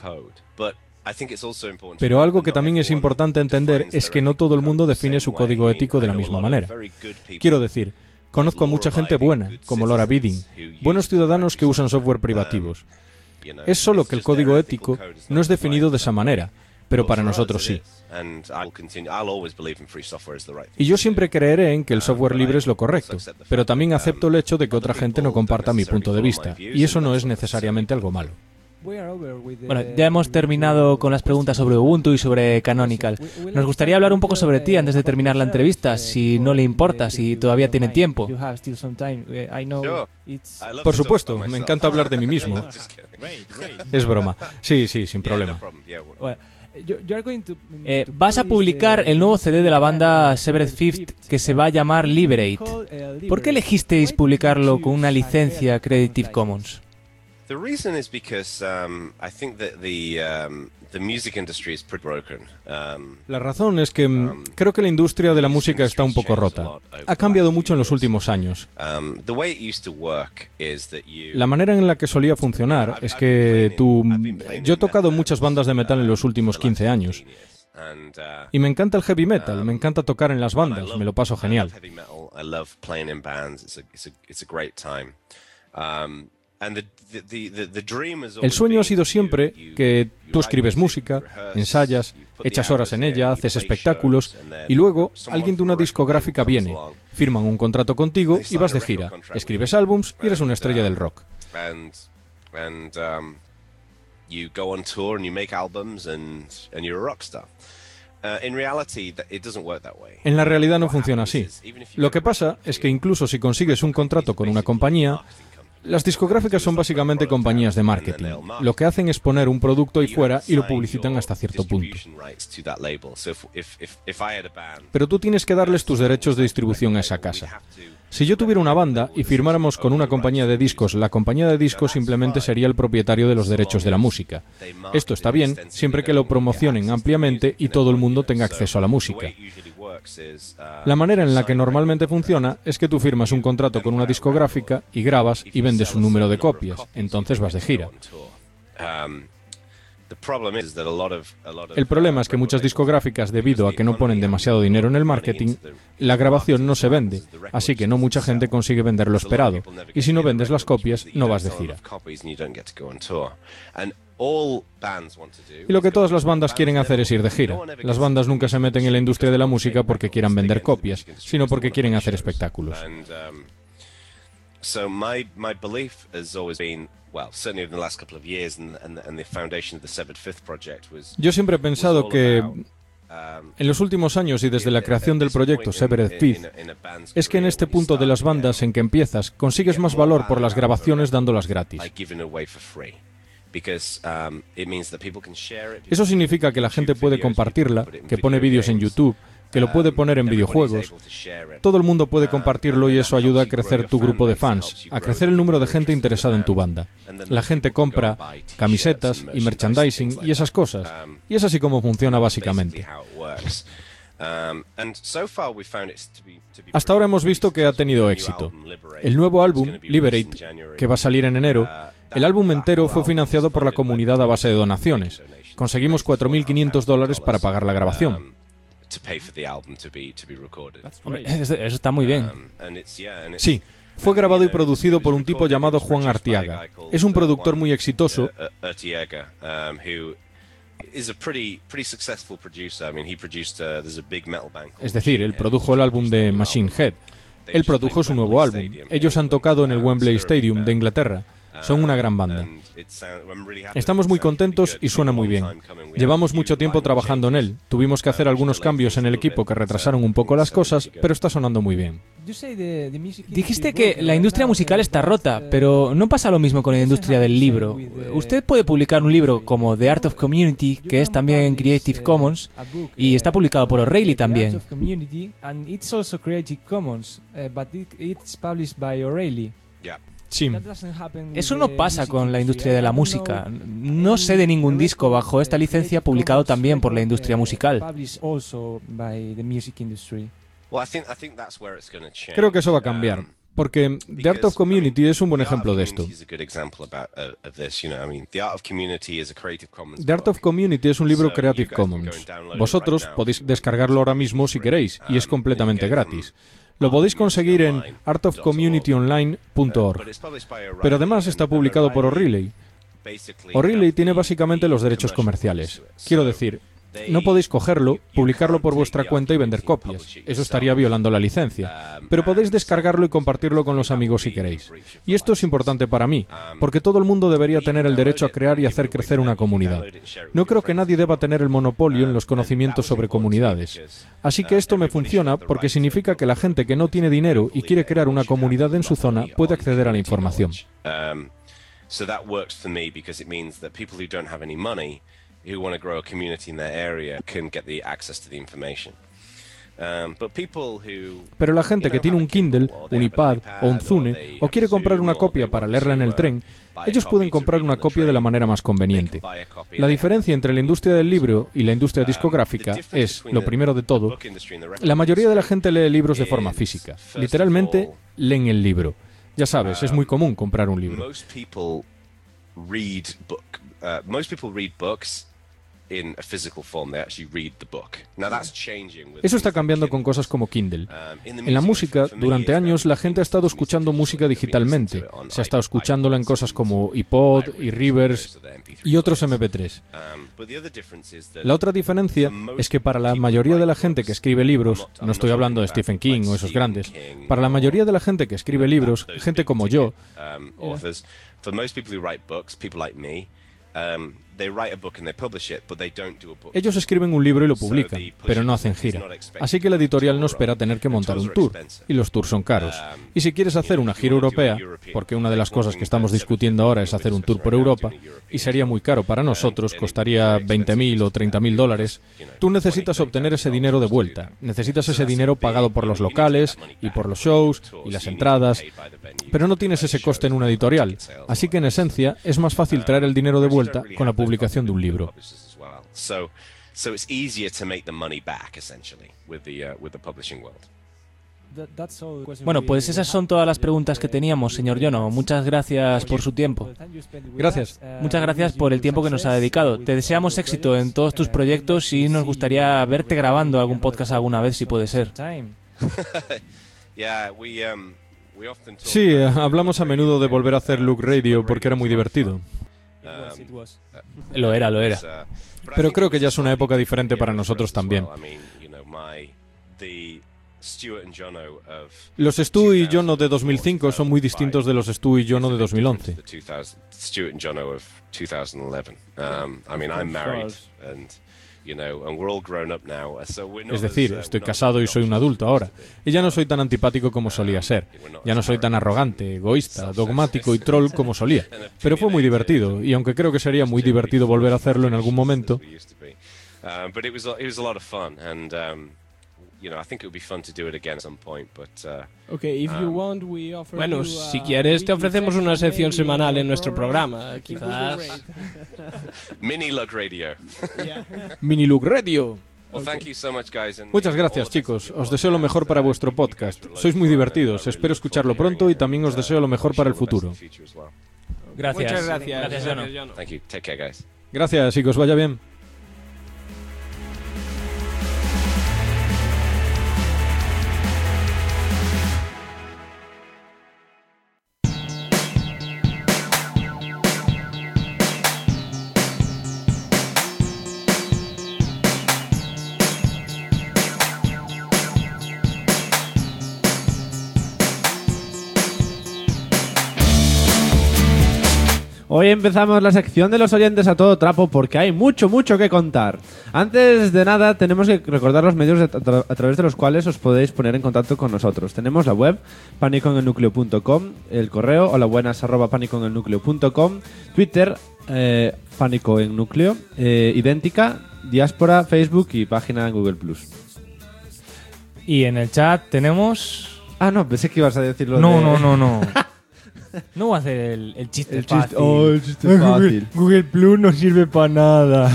Pero algo que también es importante entender es que no todo el mundo define su código ético de la misma manera. Quiero decir, conozco a mucha gente buena, como Laura Bidding, buenos ciudadanos que usan software privativos. Es solo que el código ético no es definido de esa manera, pero para nosotros sí. Y yo siempre creeré en que el software libre es lo correcto, pero también acepto el hecho de que otra gente no comparta mi punto de vista, y eso no es necesariamente algo malo. Bueno, ya hemos terminado con las preguntas sobre Ubuntu y sobre Canonical. Nos gustaría hablar un poco sobre ti antes de terminar la entrevista, si no le importa, si todavía tiene tiempo. Por supuesto, me encanta hablar de mí mismo. Es broma. Sí, sin problema. Vas a publicar el nuevo CD de la banda Severed Fifth que se va a llamar Liberate. ¿Por qué elegisteis publicarlo con una licencia Creative Commons? The reason is because I think that the music industry is pretty broken. La razón es que creo que la industria de la música está un poco rota. Ha cambiado mucho en los últimos años. La manera en la que solía funcionar es que yo he tocado muchas bandas de metal en los últimos 15 años. Y me encanta el heavy metal, me encanta tocar en las bandas, me lo paso genial. El sueño ha sido siempre que tú escribes música, ensayas, echas horas en ella, haces espectáculos y luego alguien de una discográfica viene, firman un contrato contigo y vas de gira, escribes álbums y eres una estrella del rock. En la realidad no funciona así. Lo que pasa es que incluso si consigues un contrato con una compañía, las discográficas son básicamente compañías de marketing. Lo que hacen es poner un producto ahí fuera y lo publicitan hasta cierto punto. Pero tú tienes que darles tus derechos de distribución a esa casa. Si yo tuviera una banda y firmáramos con una compañía de discos, la compañía de discos simplemente sería el propietario de los derechos de la música. Esto está bien, siempre que lo promocionen ampliamente y todo el mundo tenga acceso a la música. La manera en la que normalmente funciona es que tú firmas un contrato con una discográfica y grabas y vendes un número de copias, entonces vas de gira. El problema es que muchas discográficas, debido a que no ponen demasiado dinero en el marketing, la grabación no se vende, así que no mucha gente consigue vender lo esperado, y si no vendes las copias, no vas de gira. Y lo que todas las bandas quieren hacer es ir de gira. Las bandas nunca se meten en la industria de la música porque quieran vender copias, sino porque quieren hacer espectáculos. Yo siempre he pensado que en los últimos años y desde la creación del proyecto Severed Fifth, es que en este punto de las bandas en que empiezas consigues más valor por las grabaciones dándolas gratis. Eso significa que la gente puede compartirla, que pone vídeos en YouTube, que lo puede poner en videojuegos. Todo el mundo puede compartirlo y eso ayuda a crecer tu grupo de fans, a crecer el número de gente interesada en tu banda. La gente compra camisetas y merchandising y esas cosas. Y es así como funciona básicamente. Hasta ahora hemos visto que ha tenido éxito. El nuevo álbum, Liberate, que va a salir en enero, el álbum entero fue financiado por la comunidad a base de donaciones. Conseguimos $4.500 para pagar la grabación. Hombre, eso está muy bien. Sí, fue grabado y producido por un tipo llamado Juan Artiaga. Es un productor muy exitoso. Es decir, él produjo el álbum de Machine Head. Él produjo su nuevo álbum. Ellos han tocado en el Wembley Stadium de Inglaterra. Son una gran banda. Estamos muy contentos y suena muy bien. Llevamos mucho tiempo trabajando en él. Tuvimos que hacer algunos cambios en el equipo que retrasaron un poco las cosas, pero está sonando muy bien. Dijiste que la industria musical está rota, pero no pasa lo mismo con la industria del libro. Usted puede publicar un libro como The Art of Community, que es también Creative Commons, y está publicado por O'Reilly también. Sí. Eso no pasa con la industria de la música. No sé de ningún disco bajo esta licencia publicado también por la industria musical. Creo que eso va a cambiar, porque The Art of Community es un buen ejemplo de esto. The Art of Community es un libro Creative Commons. Vosotros podéis descargarlo ahora mismo si queréis, y es completamente gratis. Lo podéis conseguir en artofcommunityonline.org. Pero además está publicado por O'Reilly. O'Reilly tiene básicamente los derechos comerciales. Quiero decir, no podéis cogerlo, publicarlo por vuestra cuenta y vender copias. Eso estaría violando la licencia. Pero podéis descargarlo y compartirlo con los amigos si queréis. Y esto es importante para mí, porque todo el mundo debería tener el derecho a crear y hacer crecer una comunidad. No creo que nadie deba tener el monopolio en los conocimientos sobre comunidades. Así que esto me funciona porque significa que la gente que no tiene dinero y quiere crear una comunidad en su zona puede acceder a la información. Who want to grow a community in their area can get the access to the information. Pero la gente que tiene un Kindle, un iPad o un Zune o quiere comprar una copia para leerla en el tren, ellos pueden comprar una copia de la manera más conveniente. La diferencia entre la industria del libro y la industria discográfica es, lo primero de todo, la mayoría de la gente lee libros de forma física. Literalmente, leen el libro. Ya sabes, es muy común comprar un libro. Most people read books in a physical form. They actually read the book. Now that's changing with Eso está cambiando con cosas como Kindle. En la música, durante años, la gente ha estado escuchando música digitalmente. Se ha estado escuchándola en cosas como iPod, iRivers y otros MP3. La otra diferencia es que para la mayoría de la gente que escribe libros, no estoy hablando de Stephen King o esos grandes, para la mayoría de la gente que escribe libros, gente como yo, for most people who write books, people like me, they write a book and they publish it, but they don't do a book. Ellos escriben un libro y lo publican, pero no hacen gira. Así que la editorial no espera tener que montar un tour, y los tours son caros. Y si quieres hacer una gira europea, porque una de las cosas que estamos discutiendo ahora es hacer un tour por Europa, y sería muy caro para nosotros, costaría $20,000 o $30,000, tú necesitas obtener ese dinero de vuelta. Necesitas ese dinero pagado por los locales, y por los shows, y las entradas, pero no tienes ese coste en una editorial. Así que en esencia, es más fácil traer el dinero de vuelta con la publicación de un libro. So it's easier to make the money back essentially with the publishing world. Bueno, pues esas son todas las preguntas que teníamos, señor Yono. Muchas gracias por su tiempo. Gracias. Muchas gracias por el tiempo que nos ha dedicado. Te deseamos éxito en todos tus proyectos y nos gustaría verte grabando algún podcast alguna vez, si puede ser. Sí, hablamos a menudo de volver a hacer Look Radio porque era muy divertido. Lo era. Pero creo que ya es una época diferente para nosotros también. Los Stu y Jono de 2005 son muy distintos de los Stu y Jono de 2011. Es decir, estoy casado y soy un adulto ahora. Y ya no soy tan antipático como solía ser. Ya no soy tan arrogante, egoísta, dogmático y troll como solía. Pero fue muy divertido, y aunque creo que sería muy divertido volver a hacerlo en algún momento, bueno, si quieres te ofrecemos una sección semanal en nuestro programa, quizás. Mini Look Radio. Mini Look Radio. Muchas Muchas gracias, chicos. Os deseo lo mejor para vuestro podcast. Sois muy divertidos. Espero escucharlo pronto y también os deseo lo mejor para el futuro. Gracias. Muchas gracias. Gracias, Jono. Thank you. Take care, guys. Gracias y que os vaya bien. Hoy empezamos la sección de los oyentes a todo trapo porque hay mucho que contar. Antes de nada, tenemos que recordar los medios a través de los cuales os podéis poner en contacto con nosotros. Tenemos la web, panicoenelnucleo.com, el correo, holabuenas@panicoenelnucleo.com, Twitter, Pánico en Núcleo, Idéntica, Diáspora, Facebook y página en Google+. Y en el chat tenemos... Ah, no, pensé que ibas a decirlo No. No voy a hacer el chiste fácil. El chiste fácil. Google Plus no sirve para nada.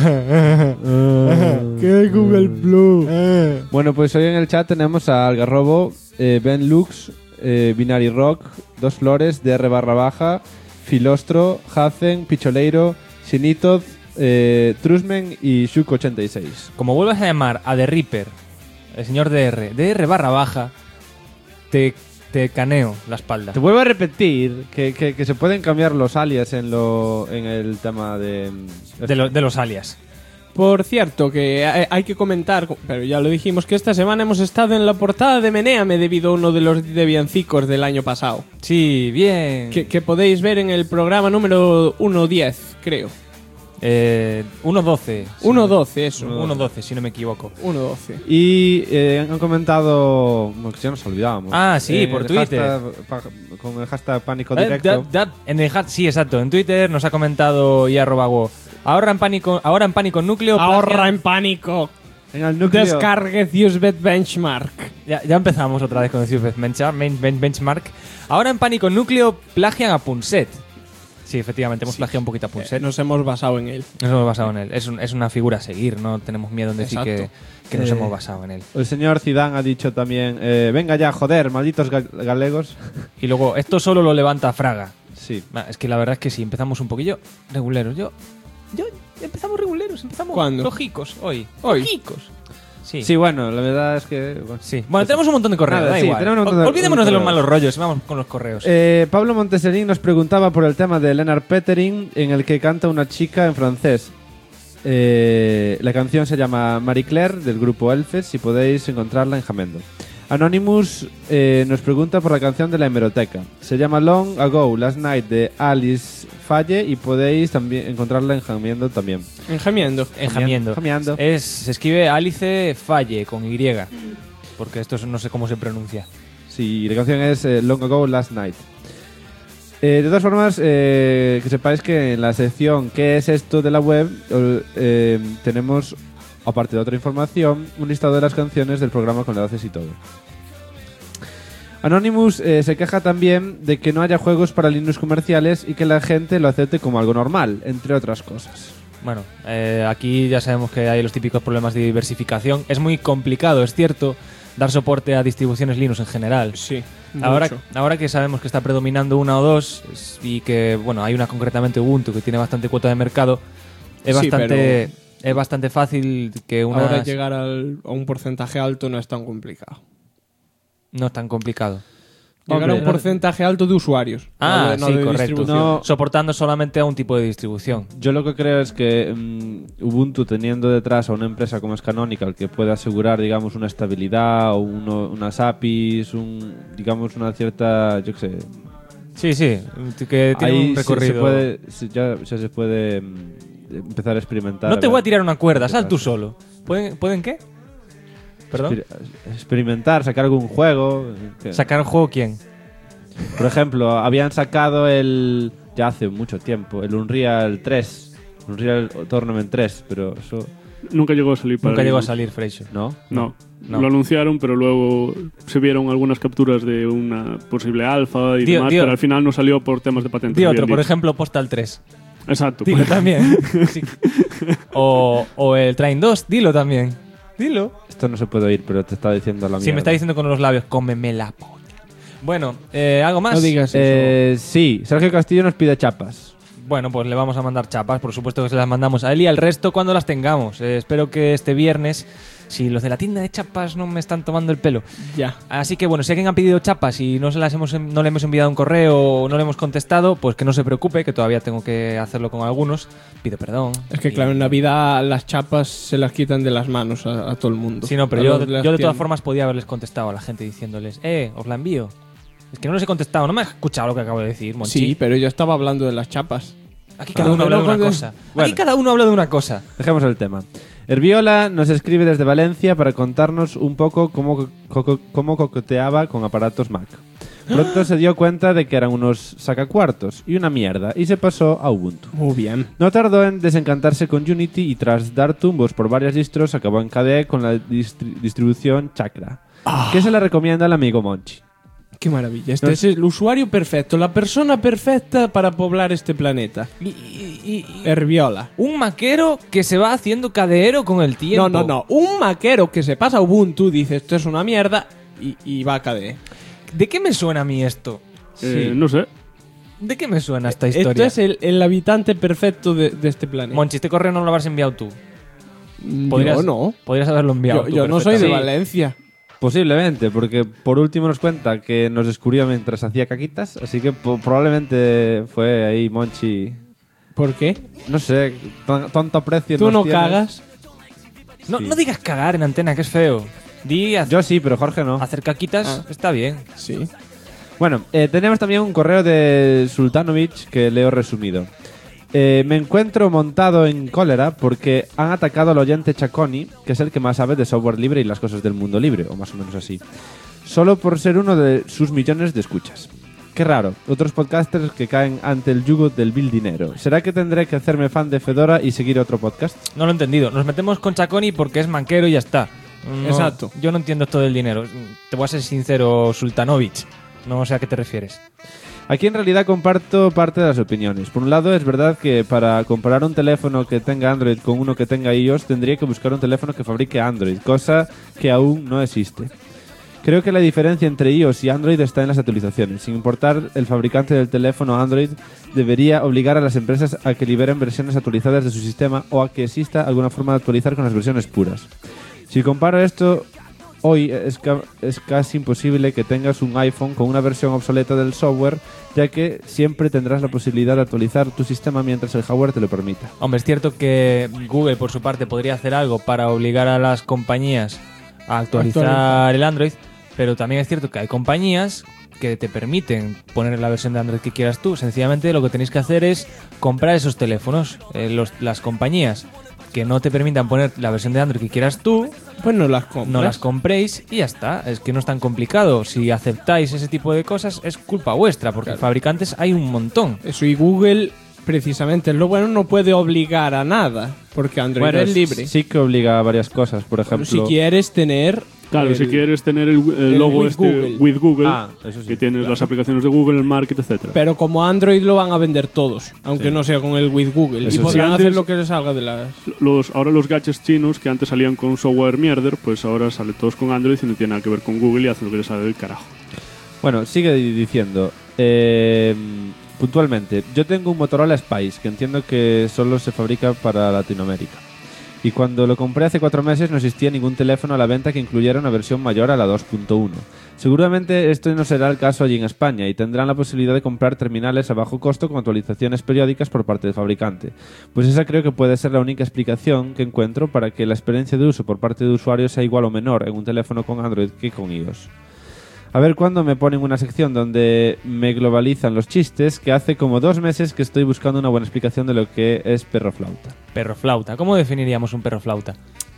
¿Qué es Google Plus? Bueno, pues hoy en el chat tenemos a Algarrobo, Ben Lux, Binary Rock, Dos Flores, DR_, Filostro, Hazen, Picholeiro, Sinitoz, Trusmen y Shuk86. Como vuelvas a llamar a The Reaper, el señor DR_, te caneo la espalda. Te vuelvo a repetir que se pueden cambiar los alias en el tema de los alias. Por cierto, que hay que comentar, pero ya lo dijimos, que esta semana hemos estado en la portada de Menéame debido a uno de los villancicos del año pasado. Sí, bien. Que podéis ver en el programa número 1.10, creo. 1.12. 1.12, eso. 1.12, si no me equivoco. 1.12. Y han comentado, que ya nos olvidábamos. Ah, sí, por Twitter. Con el hashtag Pánico Directo. Sí, exacto. En Twitter nos ha comentado @go. Ahora en Pánico en Núcleo. Ahorra en Pánico. En el núcleo. Descargue Usbet Benchmark. Ya empezamos otra vez con el Usbet Benchmark. Ahora en Pánico en Núcleo plagian a Punset. Sí, efectivamente, hemos plagiado un poquito a Punset. Nos hemos basado en él. Es una figura a seguir, no tenemos miedo en decir que nos hemos basado en él. El señor Zidane ha dicho también, venga ya, joder, malditos galegos. Y luego, esto solo lo levanta Fraga. Sí. Es que la verdad es que sí, empezamos un poquillo reguleros. Yo empezamos reguleros, empezamos ¿Cuándo? lojicos hoy. Lojicos. Sí, bueno, la verdad es que... Bueno, tenemos un montón de correos, da igual. Olvidémonos de los malos rollos, vamos con los correos. Pablo Monteserín nos preguntaba por el tema de Lennart Petering, en el que canta una chica en francés. La canción se llama Marie Claire, del grupo Elfes, si podéis encontrarla en Jamendo. Anonymous nos pregunta por la canción de la hemeroteca. Se llama Long Ago, Last Night, de Alice Falle, y podéis también encontrarla en Jamiendo también. En Jamiendo. Se escribe Alice Falle con Y, porque esto no sé cómo se pronuncia. Sí, la canción es Long Ago, Last Night. De todas formas, que sepáis que en la sección ¿qué es esto? De la web tenemos, aparte de otra información, un listado de las canciones del programa con enlaces y todo. Anonymous se queja también de que no haya juegos para Linux comerciales y que la gente lo acepte como algo normal, entre otras cosas. Bueno, aquí ya sabemos que hay los típicos problemas de diversificación. Es muy complicado, es cierto, dar soporte a distribuciones Linux en general. Sí. Ahora que sabemos que está predominando una o dos y que, bueno, hay una concretamente Ubuntu que tiene bastante cuota de mercado, es bastante fácil que una... Ahora llegar a un porcentaje alto no es tan complicado. No es tan complicado. Llegar a un porcentaje alto de usuarios. Sí, correcto. No, soportando solamente a un tipo de distribución. Yo lo que creo es que Ubuntu, teniendo detrás a una empresa como es Canonical, que puede asegurar, digamos, una estabilidad o unas APIs, digamos, una cierta, yo qué sé... Sí, que tiene un recorrido... Se puede empezar a experimentar. No te voy a tirar una cuerda, sal tú solo. ¿Pueden qué? ¿Perdón? Experimentar, sacar algún juego. ¿Sacar un juego quién? Por ejemplo, habían sacado ya hace mucho tiempo, el Unreal 3, Unreal Tournament 3, pero eso... Nunca llegó a salir para Nunca llegó a salir, Freixo. ¿No? Lo anunciaron, pero luego se vieron algunas capturas de una posible alfa y demás, pero al final no salió por temas de patentes. Di otro, por ejemplo, Postal 3. Exacto. Dilo también. Sí. O el Train 2, dilo también. Dilo. Esto no se puede oír, pero te está diciendo la mierda. Sí, me está diciendo con los labios, cómeme la polla. Bueno, ¿algo más? No digas eso. Sí, Sergio Castillo nos pide chapas. Bueno, pues le vamos a mandar chapas, por supuesto que se las mandamos a él y al resto cuando las tengamos. Espero que este viernes, si los de la tienda de chapas no me están tomando el pelo. Ya. Así que bueno, si alguien ha pedido chapas y no le hemos enviado un correo o no le hemos contestado, pues que no se preocupe, que todavía tengo que hacerlo con algunos. Pido perdón. Es que claro, en Navidad las chapas se las quitan de las manos a todo el mundo. Sí, no, pero yo de todas formas podía haberles contestado a la gente diciéndoles, os la envío. Es que no les he contestado, no me has escuchado lo que acabo de decir, Monchi. Sí, pero yo estaba hablando de las chapas. Aquí cada uno habla de una cosa. Bueno. Aquí cada uno habla de una cosa. Dejemos el tema. Herbiola nos escribe desde Valencia para contarnos un poco cómo coqueteaba con aparatos Mac. Pronto se dio cuenta de que eran unos sacacuartos y una mierda y se pasó a Ubuntu. Muy bien. No tardó en desencantarse con Unity y tras dar tumbos por varias distros acabó en KDE con la distribución Chakra, que se la recomienda al amigo Monchi. Qué maravilla. Este es el usuario perfecto, la persona perfecta para poblar este planeta. Herbiola. Un maquero que se va haciendo cadeero con el tiempo. No. Un maquero que se pasa a Ubuntu, dice esto es una mierda y va a KDE. ¿De qué me suena a mí esto? No sé. ¿De qué me suena esta historia? Esto es el habitante perfecto de este planeta. Monchi, este correo no lo habrás enviado tú. Yo no. Podrías haberlo enviado tú. Yo no soy de Sí. Valencia. Posiblemente, porque por último nos cuenta que nos descubrió mientras hacía caquitas, así que probablemente fue ahí Monchi. ¿Por qué? No sé, tonto precio. ¿Tú no tienes. cagas? No digas cagar en antena, que es feo. Yo sí, pero Jorge no. Hacer caquitas está bien. Sí. Bueno, tenemos también un correo de Sultanovic que leo resumido. Me encuentro montado en cólera porque han atacado al oyente Chaconi, que es el que más sabe de software libre y las cosas del mundo libre, o más o menos así. Solo por ser uno de sus millones de escuchas. Qué raro, otros podcasters que caen ante el yugo del vil dinero. ¿Será que tendré que hacerme fan de Fedora y seguir otro podcast? No lo he entendido. Nos metemos con Chaconi porque es manquero y ya está. No, Exacto. Yo no entiendo esto del dinero. Te voy a ser sincero, Sultanovic. No sé a qué te refieres. Aquí en realidad comparto parte de las opiniones. Por un lado, es verdad que para comparar un teléfono que tenga Android con uno que tenga iOS, tendría que buscar un teléfono que fabrique Android, cosa que aún no existe. Creo que la diferencia entre iOS y Android está en las actualizaciones. Sin importar el fabricante del teléfono Android, debería obligar a las empresas a que liberen versiones actualizadas de su sistema o a que exista alguna forma de actualizar con las versiones puras. Si comparo esto, hoy es casi imposible que tengas un iPhone con una versión obsoleta del software, ya que siempre tendrás la posibilidad de actualizar tu sistema mientras el hardware te lo permita. Hombre, es cierto que Google, por su parte, podría hacer algo para obligar a las compañías a actualizar el Android, pero también es cierto que hay compañías que te permiten poner la versión de Android que quieras tú. Sencillamente lo que tenéis que hacer es comprar esos teléfonos. Las compañías que no te permitan poner la versión de Android que quieras tú, pues no las compras. No las compréis y ya está. Es que no es tan complicado. Si aceptáis ese tipo de cosas es culpa vuestra, porque fabricantes hay un montón. Eso, y Google, precisamente, lo bueno, no puede obligar a nada, porque Android es libre. Sí que obliga a varias cosas, por ejemplo. Si quieres tener... Claro, si quieres tener el logo with Google. with Google, eso sí, que tienes las aplicaciones de Google, el Market, etcétera. Pero como Android lo van a vender todos, aunque no sea con el with Google. Eso y podrán sí. hacer lo que les salga de las... Ahora los gadgets chinos que antes salían con software mierder, pues ahora salen todos con Android y no tiene nada que ver con Google y hacen lo que les sale del carajo. Bueno, sigue diciendo. Puntualmente, yo tengo un Motorola Spice que entiendo que solo se fabrica para Latinoamérica. Y cuando lo compré hace 4 meses no existía ningún teléfono a la venta que incluyera una versión mayor a la 2.1. Seguramente esto no será el caso allí en España y tendrán la posibilidad de comprar terminales a bajo costo con actualizaciones periódicas por parte del fabricante. Pues esa creo que puede ser la única explicación que encuentro para que la experiencia de uso por parte de usuarios sea igual o menor en un teléfono con Android que con iOS. A ver cuándo me ponen una sección donde me globalizan los chistes, que hace como 2 meses que estoy buscando una buena explicación de lo que es perro flauta. Perro flauta. ¿Cómo definiríamos un perro flauta?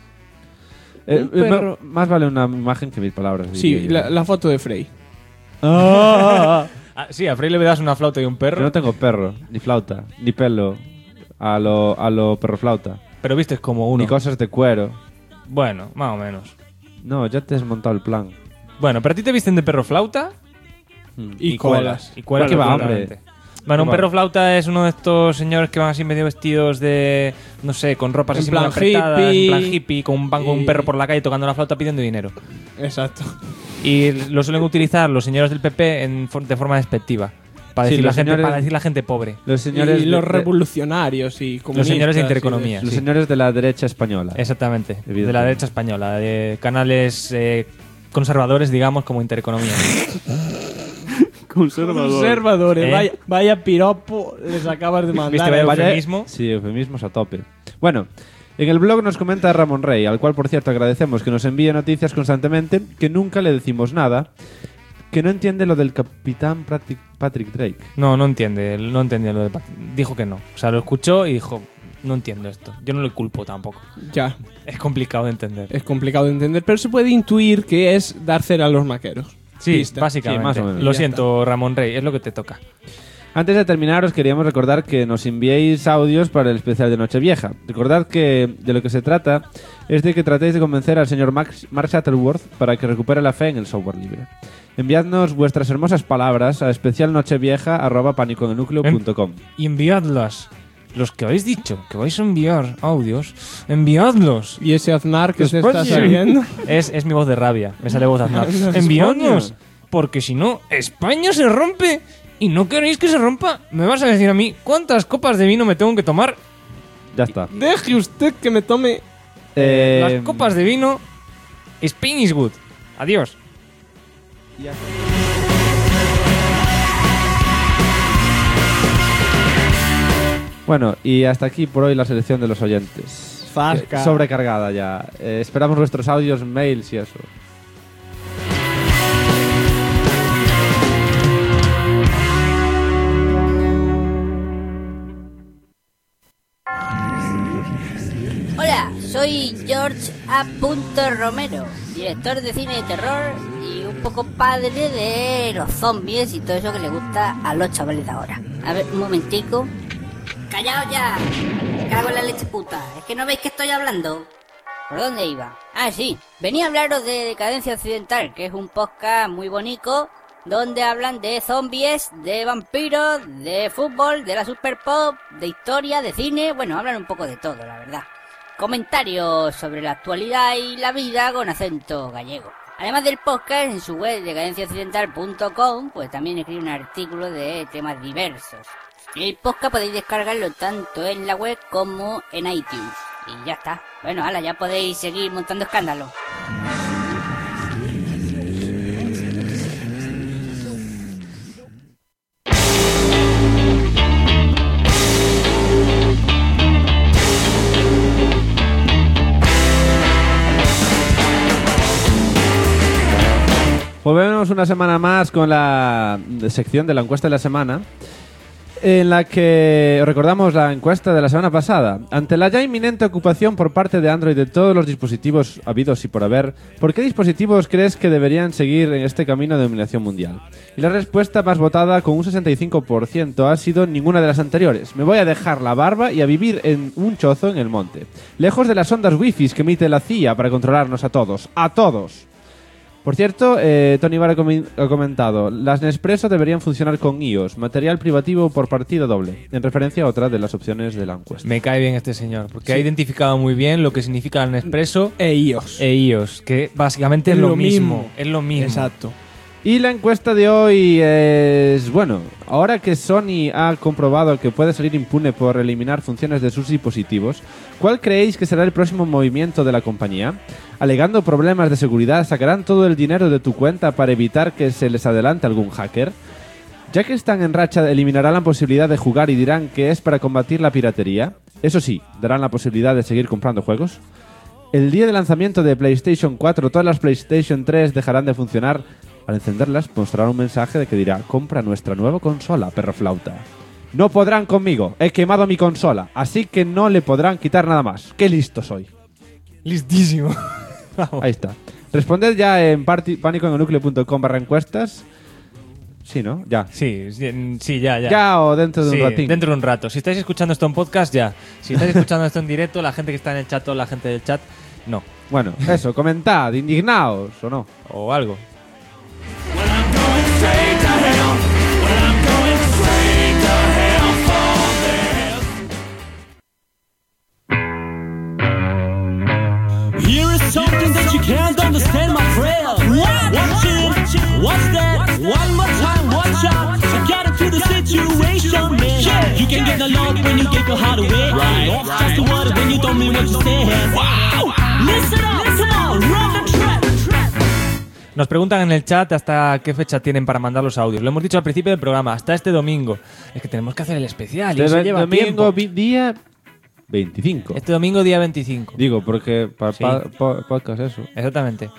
Más vale una imagen que 1000 palabras. Sí, la foto de Frey. Sí, a Frey le das una flauta y un perro. Yo no tengo perro, ni flauta, ni pelo a lo perro flauta. Pero vistes como uno. Ni cosas de cuero. Bueno, más o menos. No, ya te has montado el plan. Bueno, pero a ti te visten de perro flauta y colas. Y cuelas. ¿Qué va, hombre? Bueno, un perro flauta es uno de estos señores que van así medio vestidos de, no sé, con ropas así muy apretadas, en plan hippie, con un perro por la calle tocando la flauta pidiendo dinero. Exacto. Y lo suelen utilizar los señores del PP de forma despectiva. Para decir, para decir la gente pobre. Los señores y los revolucionarios y comunistas. Los señores de Intereconomía. Los señores de la derecha española. Exactamente, de la derecha española, de canales conservadores, digamos, como Intereconomía. Conservadores. Vaya piropo les acabas de mandar. ¿Viste vaya eufemismo? Sí, eufemismos a tope. Bueno, en el blog nos comenta Ramón Rey, al cual por cierto agradecemos que nos envíe noticias constantemente, que nunca le decimos nada, que no entiende lo del capitán Patrick Drake. No entiende lo de dijo que no. O sea, lo escuchó y dijo, no entiendo esto. Yo no le culpo tampoco. Ya. Es complicado de entender. Es complicado de entender, pero se puede intuir que es dar cera a los maqueros. Sí, Pista. básicamente. Sí, más o menos. Lo siento, Ramón Rey, es lo que te toca. Antes de terminar, os queríamos recordar que nos enviéis audios para el especial de Nochevieja. Recordad que de lo que se trata es de que tratéis de convencer al señor Mark Shuttleworth para que recupere la fe en el software libre. Enviadnos vuestras hermosas palabras a especialnochevieja@panicoenelnucleo.com. Y enviadlas. Los que habéis dicho que vais a enviar audios, enviadlos. ¿Y ese Aznar que se está saliendo? Es mi voz de rabia. Me sale voz de Aznar. Enviadnos. Porque si no, España se rompe. ¿Y no queréis que se rompa? ¿Me vas a decir a mí cuántas copas de vino me tengo que tomar? Ya está. Deje usted que me tome las copas de vino. Spain is good. Adiós. Bueno, y hasta aquí por hoy la selección de los oyentes. Zasca. Sobrecargada ya. Esperamos vuestros audios, mails y eso. Hola, soy George A. Romero, director de cine de terror y un poco padre de los zombies y todo eso que le gusta a los chavales de ahora. A ver, un momentico. ¡Callaos ya! Cago en la leche puta. ¿Es que no veis que estoy hablando? ¿Por dónde iba? Ah, sí. Venía a hablaros de Decadencia Occidental, que es un podcast muy bonito donde hablan de zombies, de vampiros, de fútbol, de la super pop, de historia, de cine. Bueno, hablan un poco de todo, la verdad. Comentarios sobre la actualidad y la vida con acento gallego. Además del podcast, en su web decadenciaoccidental.com, pues también escribe un artículo de temas diversos. El podcast podéis descargarlo tanto en la web como en iTunes. Y ya está. Bueno, hala, ya podéis seguir montando escándalo. Volvemos una semana más con la sección de la encuesta de la semana, en la que os recordamos la encuesta de la semana pasada. Ante la ya inminente ocupación por parte de Android de todos los dispositivos habidos y por haber, ¿por qué dispositivos crees que deberían seguir en este camino de dominación mundial? Y la respuesta más votada, con un 65%, ha sido ninguna de las anteriores. Me voy a dejar la barba y a vivir en un chozo en el monte, lejos de las ondas wifi que emite la CIA para controlarnos a todos. ¡A todos! Por cierto, Tony Bar ha comentado: las Nespresso deberían funcionar con iOS, material privativo por partida doble, en referencia a otra de las opciones de la encuesta. Me cae bien este señor, porque ha identificado muy bien lo que significa el Nespresso e iOS. Que básicamente es lo mismo. Es lo mismo. Exacto. Y la encuesta de hoy es, bueno, ahora que Sony ha comprobado que puede salir impune por eliminar funciones de sus dispositivos, ¿cuál creéis que será el próximo movimiento de la compañía? Alegando problemas de seguridad, ¿sacarán todo el dinero de tu cuenta para evitar que se les adelante algún hacker? Ya que están en racha, ¿eliminarán la posibilidad de jugar y dirán que es para combatir la piratería? Eso sí, ¿darán la posibilidad de seguir comprando juegos? El día de lanzamiento de PlayStation 4, todas las PlayStation 3 dejarán de funcionar. Al encenderlas, mostrarán un mensaje de que dirá: compra nuestra nueva consola, perro flauta. No podrán conmigo, he quemado mi consola, así que no le podrán quitar nada más. ¡Qué listo soy! Listísimo. Ahí está. Responded ya en panicoenelnucleo.com/encuestas. Sí, ¿no? Ya. Sí, ya. Ya o dentro de un ratín. Dentro de un rato. Si estáis escuchando esto en podcast, ya. Si estáis escuchando esto en directo, la gente que está en el chat o la gente del chat, no. Bueno, eso, comentad, indignaos o no. O algo. Here is something that you can't understand, my friend. What? Watch it. What's that? One more time, watch out. I got into the situation, man. You can get the love when you give your heart away. Right. Just the word when you don't mean what you say. Wow. Listen up, come on, run the track. Nos preguntan en el chat hasta qué fecha tienen para mandar los audios. Lo hemos dicho al principio del programa, hasta este domingo. Es que tenemos que hacer el especial y eso lleva domingo, tiempo. Día 25. Este domingo día 25. Digo, porque para Sí. podcast eso. Exactamente.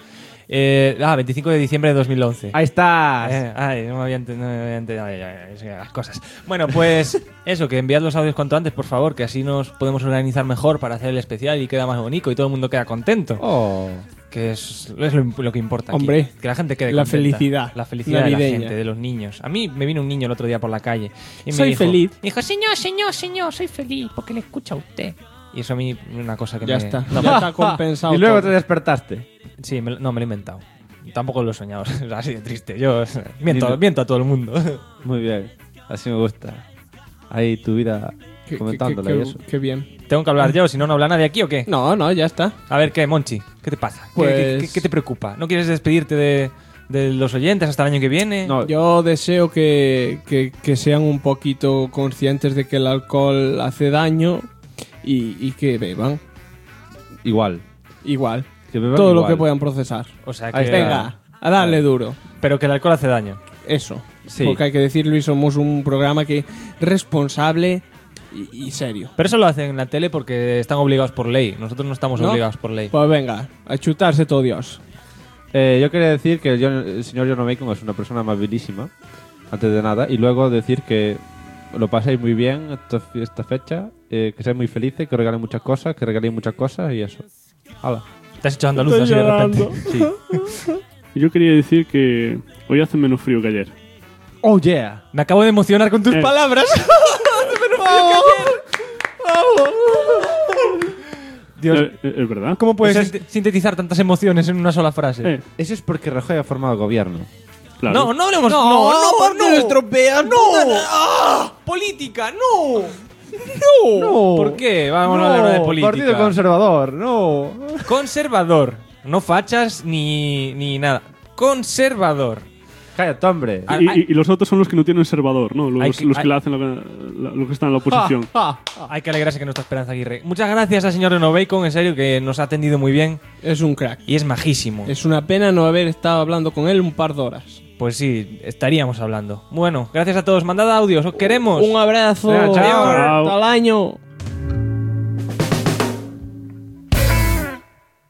25 de diciembre de 2011. Ahí estás. No me había entendido las cosas. Bueno, pues eso, que enviad los audios cuanto antes, por favor, que así nos podemos organizar mejor para hacer el especial y queda más bonito y todo el mundo queda contento. Que es lo que importa. Hombre, aquí. Que la gente quede la contenta. felicidad. La felicidad de la navideña. gente, de los niños. A mí me vino un niño el otro día por la calle y Soy me dijo, feliz. Me dijo, señor, soy feliz porque le escucha a usted. Y eso a mí es una cosa que Ya me... está. No, Ya está compensado. Y luego todo. te despertaste. Sí, me lo he inventado. Tampoco lo he soñado, es así de triste. Yo miento a todo el mundo. Muy bien, así me gusta. Ahí tu vida comentándole y eso. Qué bien. ¿Tengo que hablar yo? Si no, ¿no habla nadie aquí o qué? No, ya está. A ver, ¿qué, Monchi? ¿Qué te pasa? Pues- ¿Qué te preocupa? ¿No quieres despedirte de los oyentes hasta el año que viene? No, Yo deseo que sean un poquito conscientes de que el alcohol hace daño y que beban. igual. Que beban todo lo igual. que puedan procesar. O sea Ahí que... está. Venga, a darle duro. Pero que el alcohol hace daño. Eso. Sí. Porque hay que decirlo y somos un programa que responsable y serio. Pero eso lo hacen en la tele porque están obligados por ley. Nosotros no estamos ¿No? obligados por ley. Pues venga, a chutarse todo Dios. Yo quería decir que el señor John Bacon es una persona amabilísima, antes de nada, y luego decir que lo paséis muy bien esta fecha, que seáis muy felices, que os regalen muchas cosas, y eso. ¡Hala! Te has hecho andaluz así de repente. Sí. Yo quería decir que hoy hace menos frío que ayer. ¡Oh, yeah! Me acabo de emocionar con tus palabras. Dios, ¿Es verdad? ¿cómo puedes Eso sintetizar tantas emociones en una sola frase? Eso es porque Rajoy ha formado gobierno. Claro. No hablemos. No, estropeas. Política, no. ¿Por qué? Vamos a hablar de política. Partido Conservador, no. Conservador. No fachas ni nada. Conservador. Cállate, hombre. Y los otros son los que no tienen observador, ¿no? Los que le hacen lo que están en la oposición. Hay que alegrarse que no está Esperanza Aguirre. Muchas gracias al señor Reno Bacon, en serio, que nos ha atendido muy bien. Es un crack. Y es majísimo. Es una pena no haber estado hablando con él un par de horas. Pues sí, estaríamos hablando. Bueno, gracias a todos. Mandad audios, os queremos. Un abrazo. Chao. Hasta el año.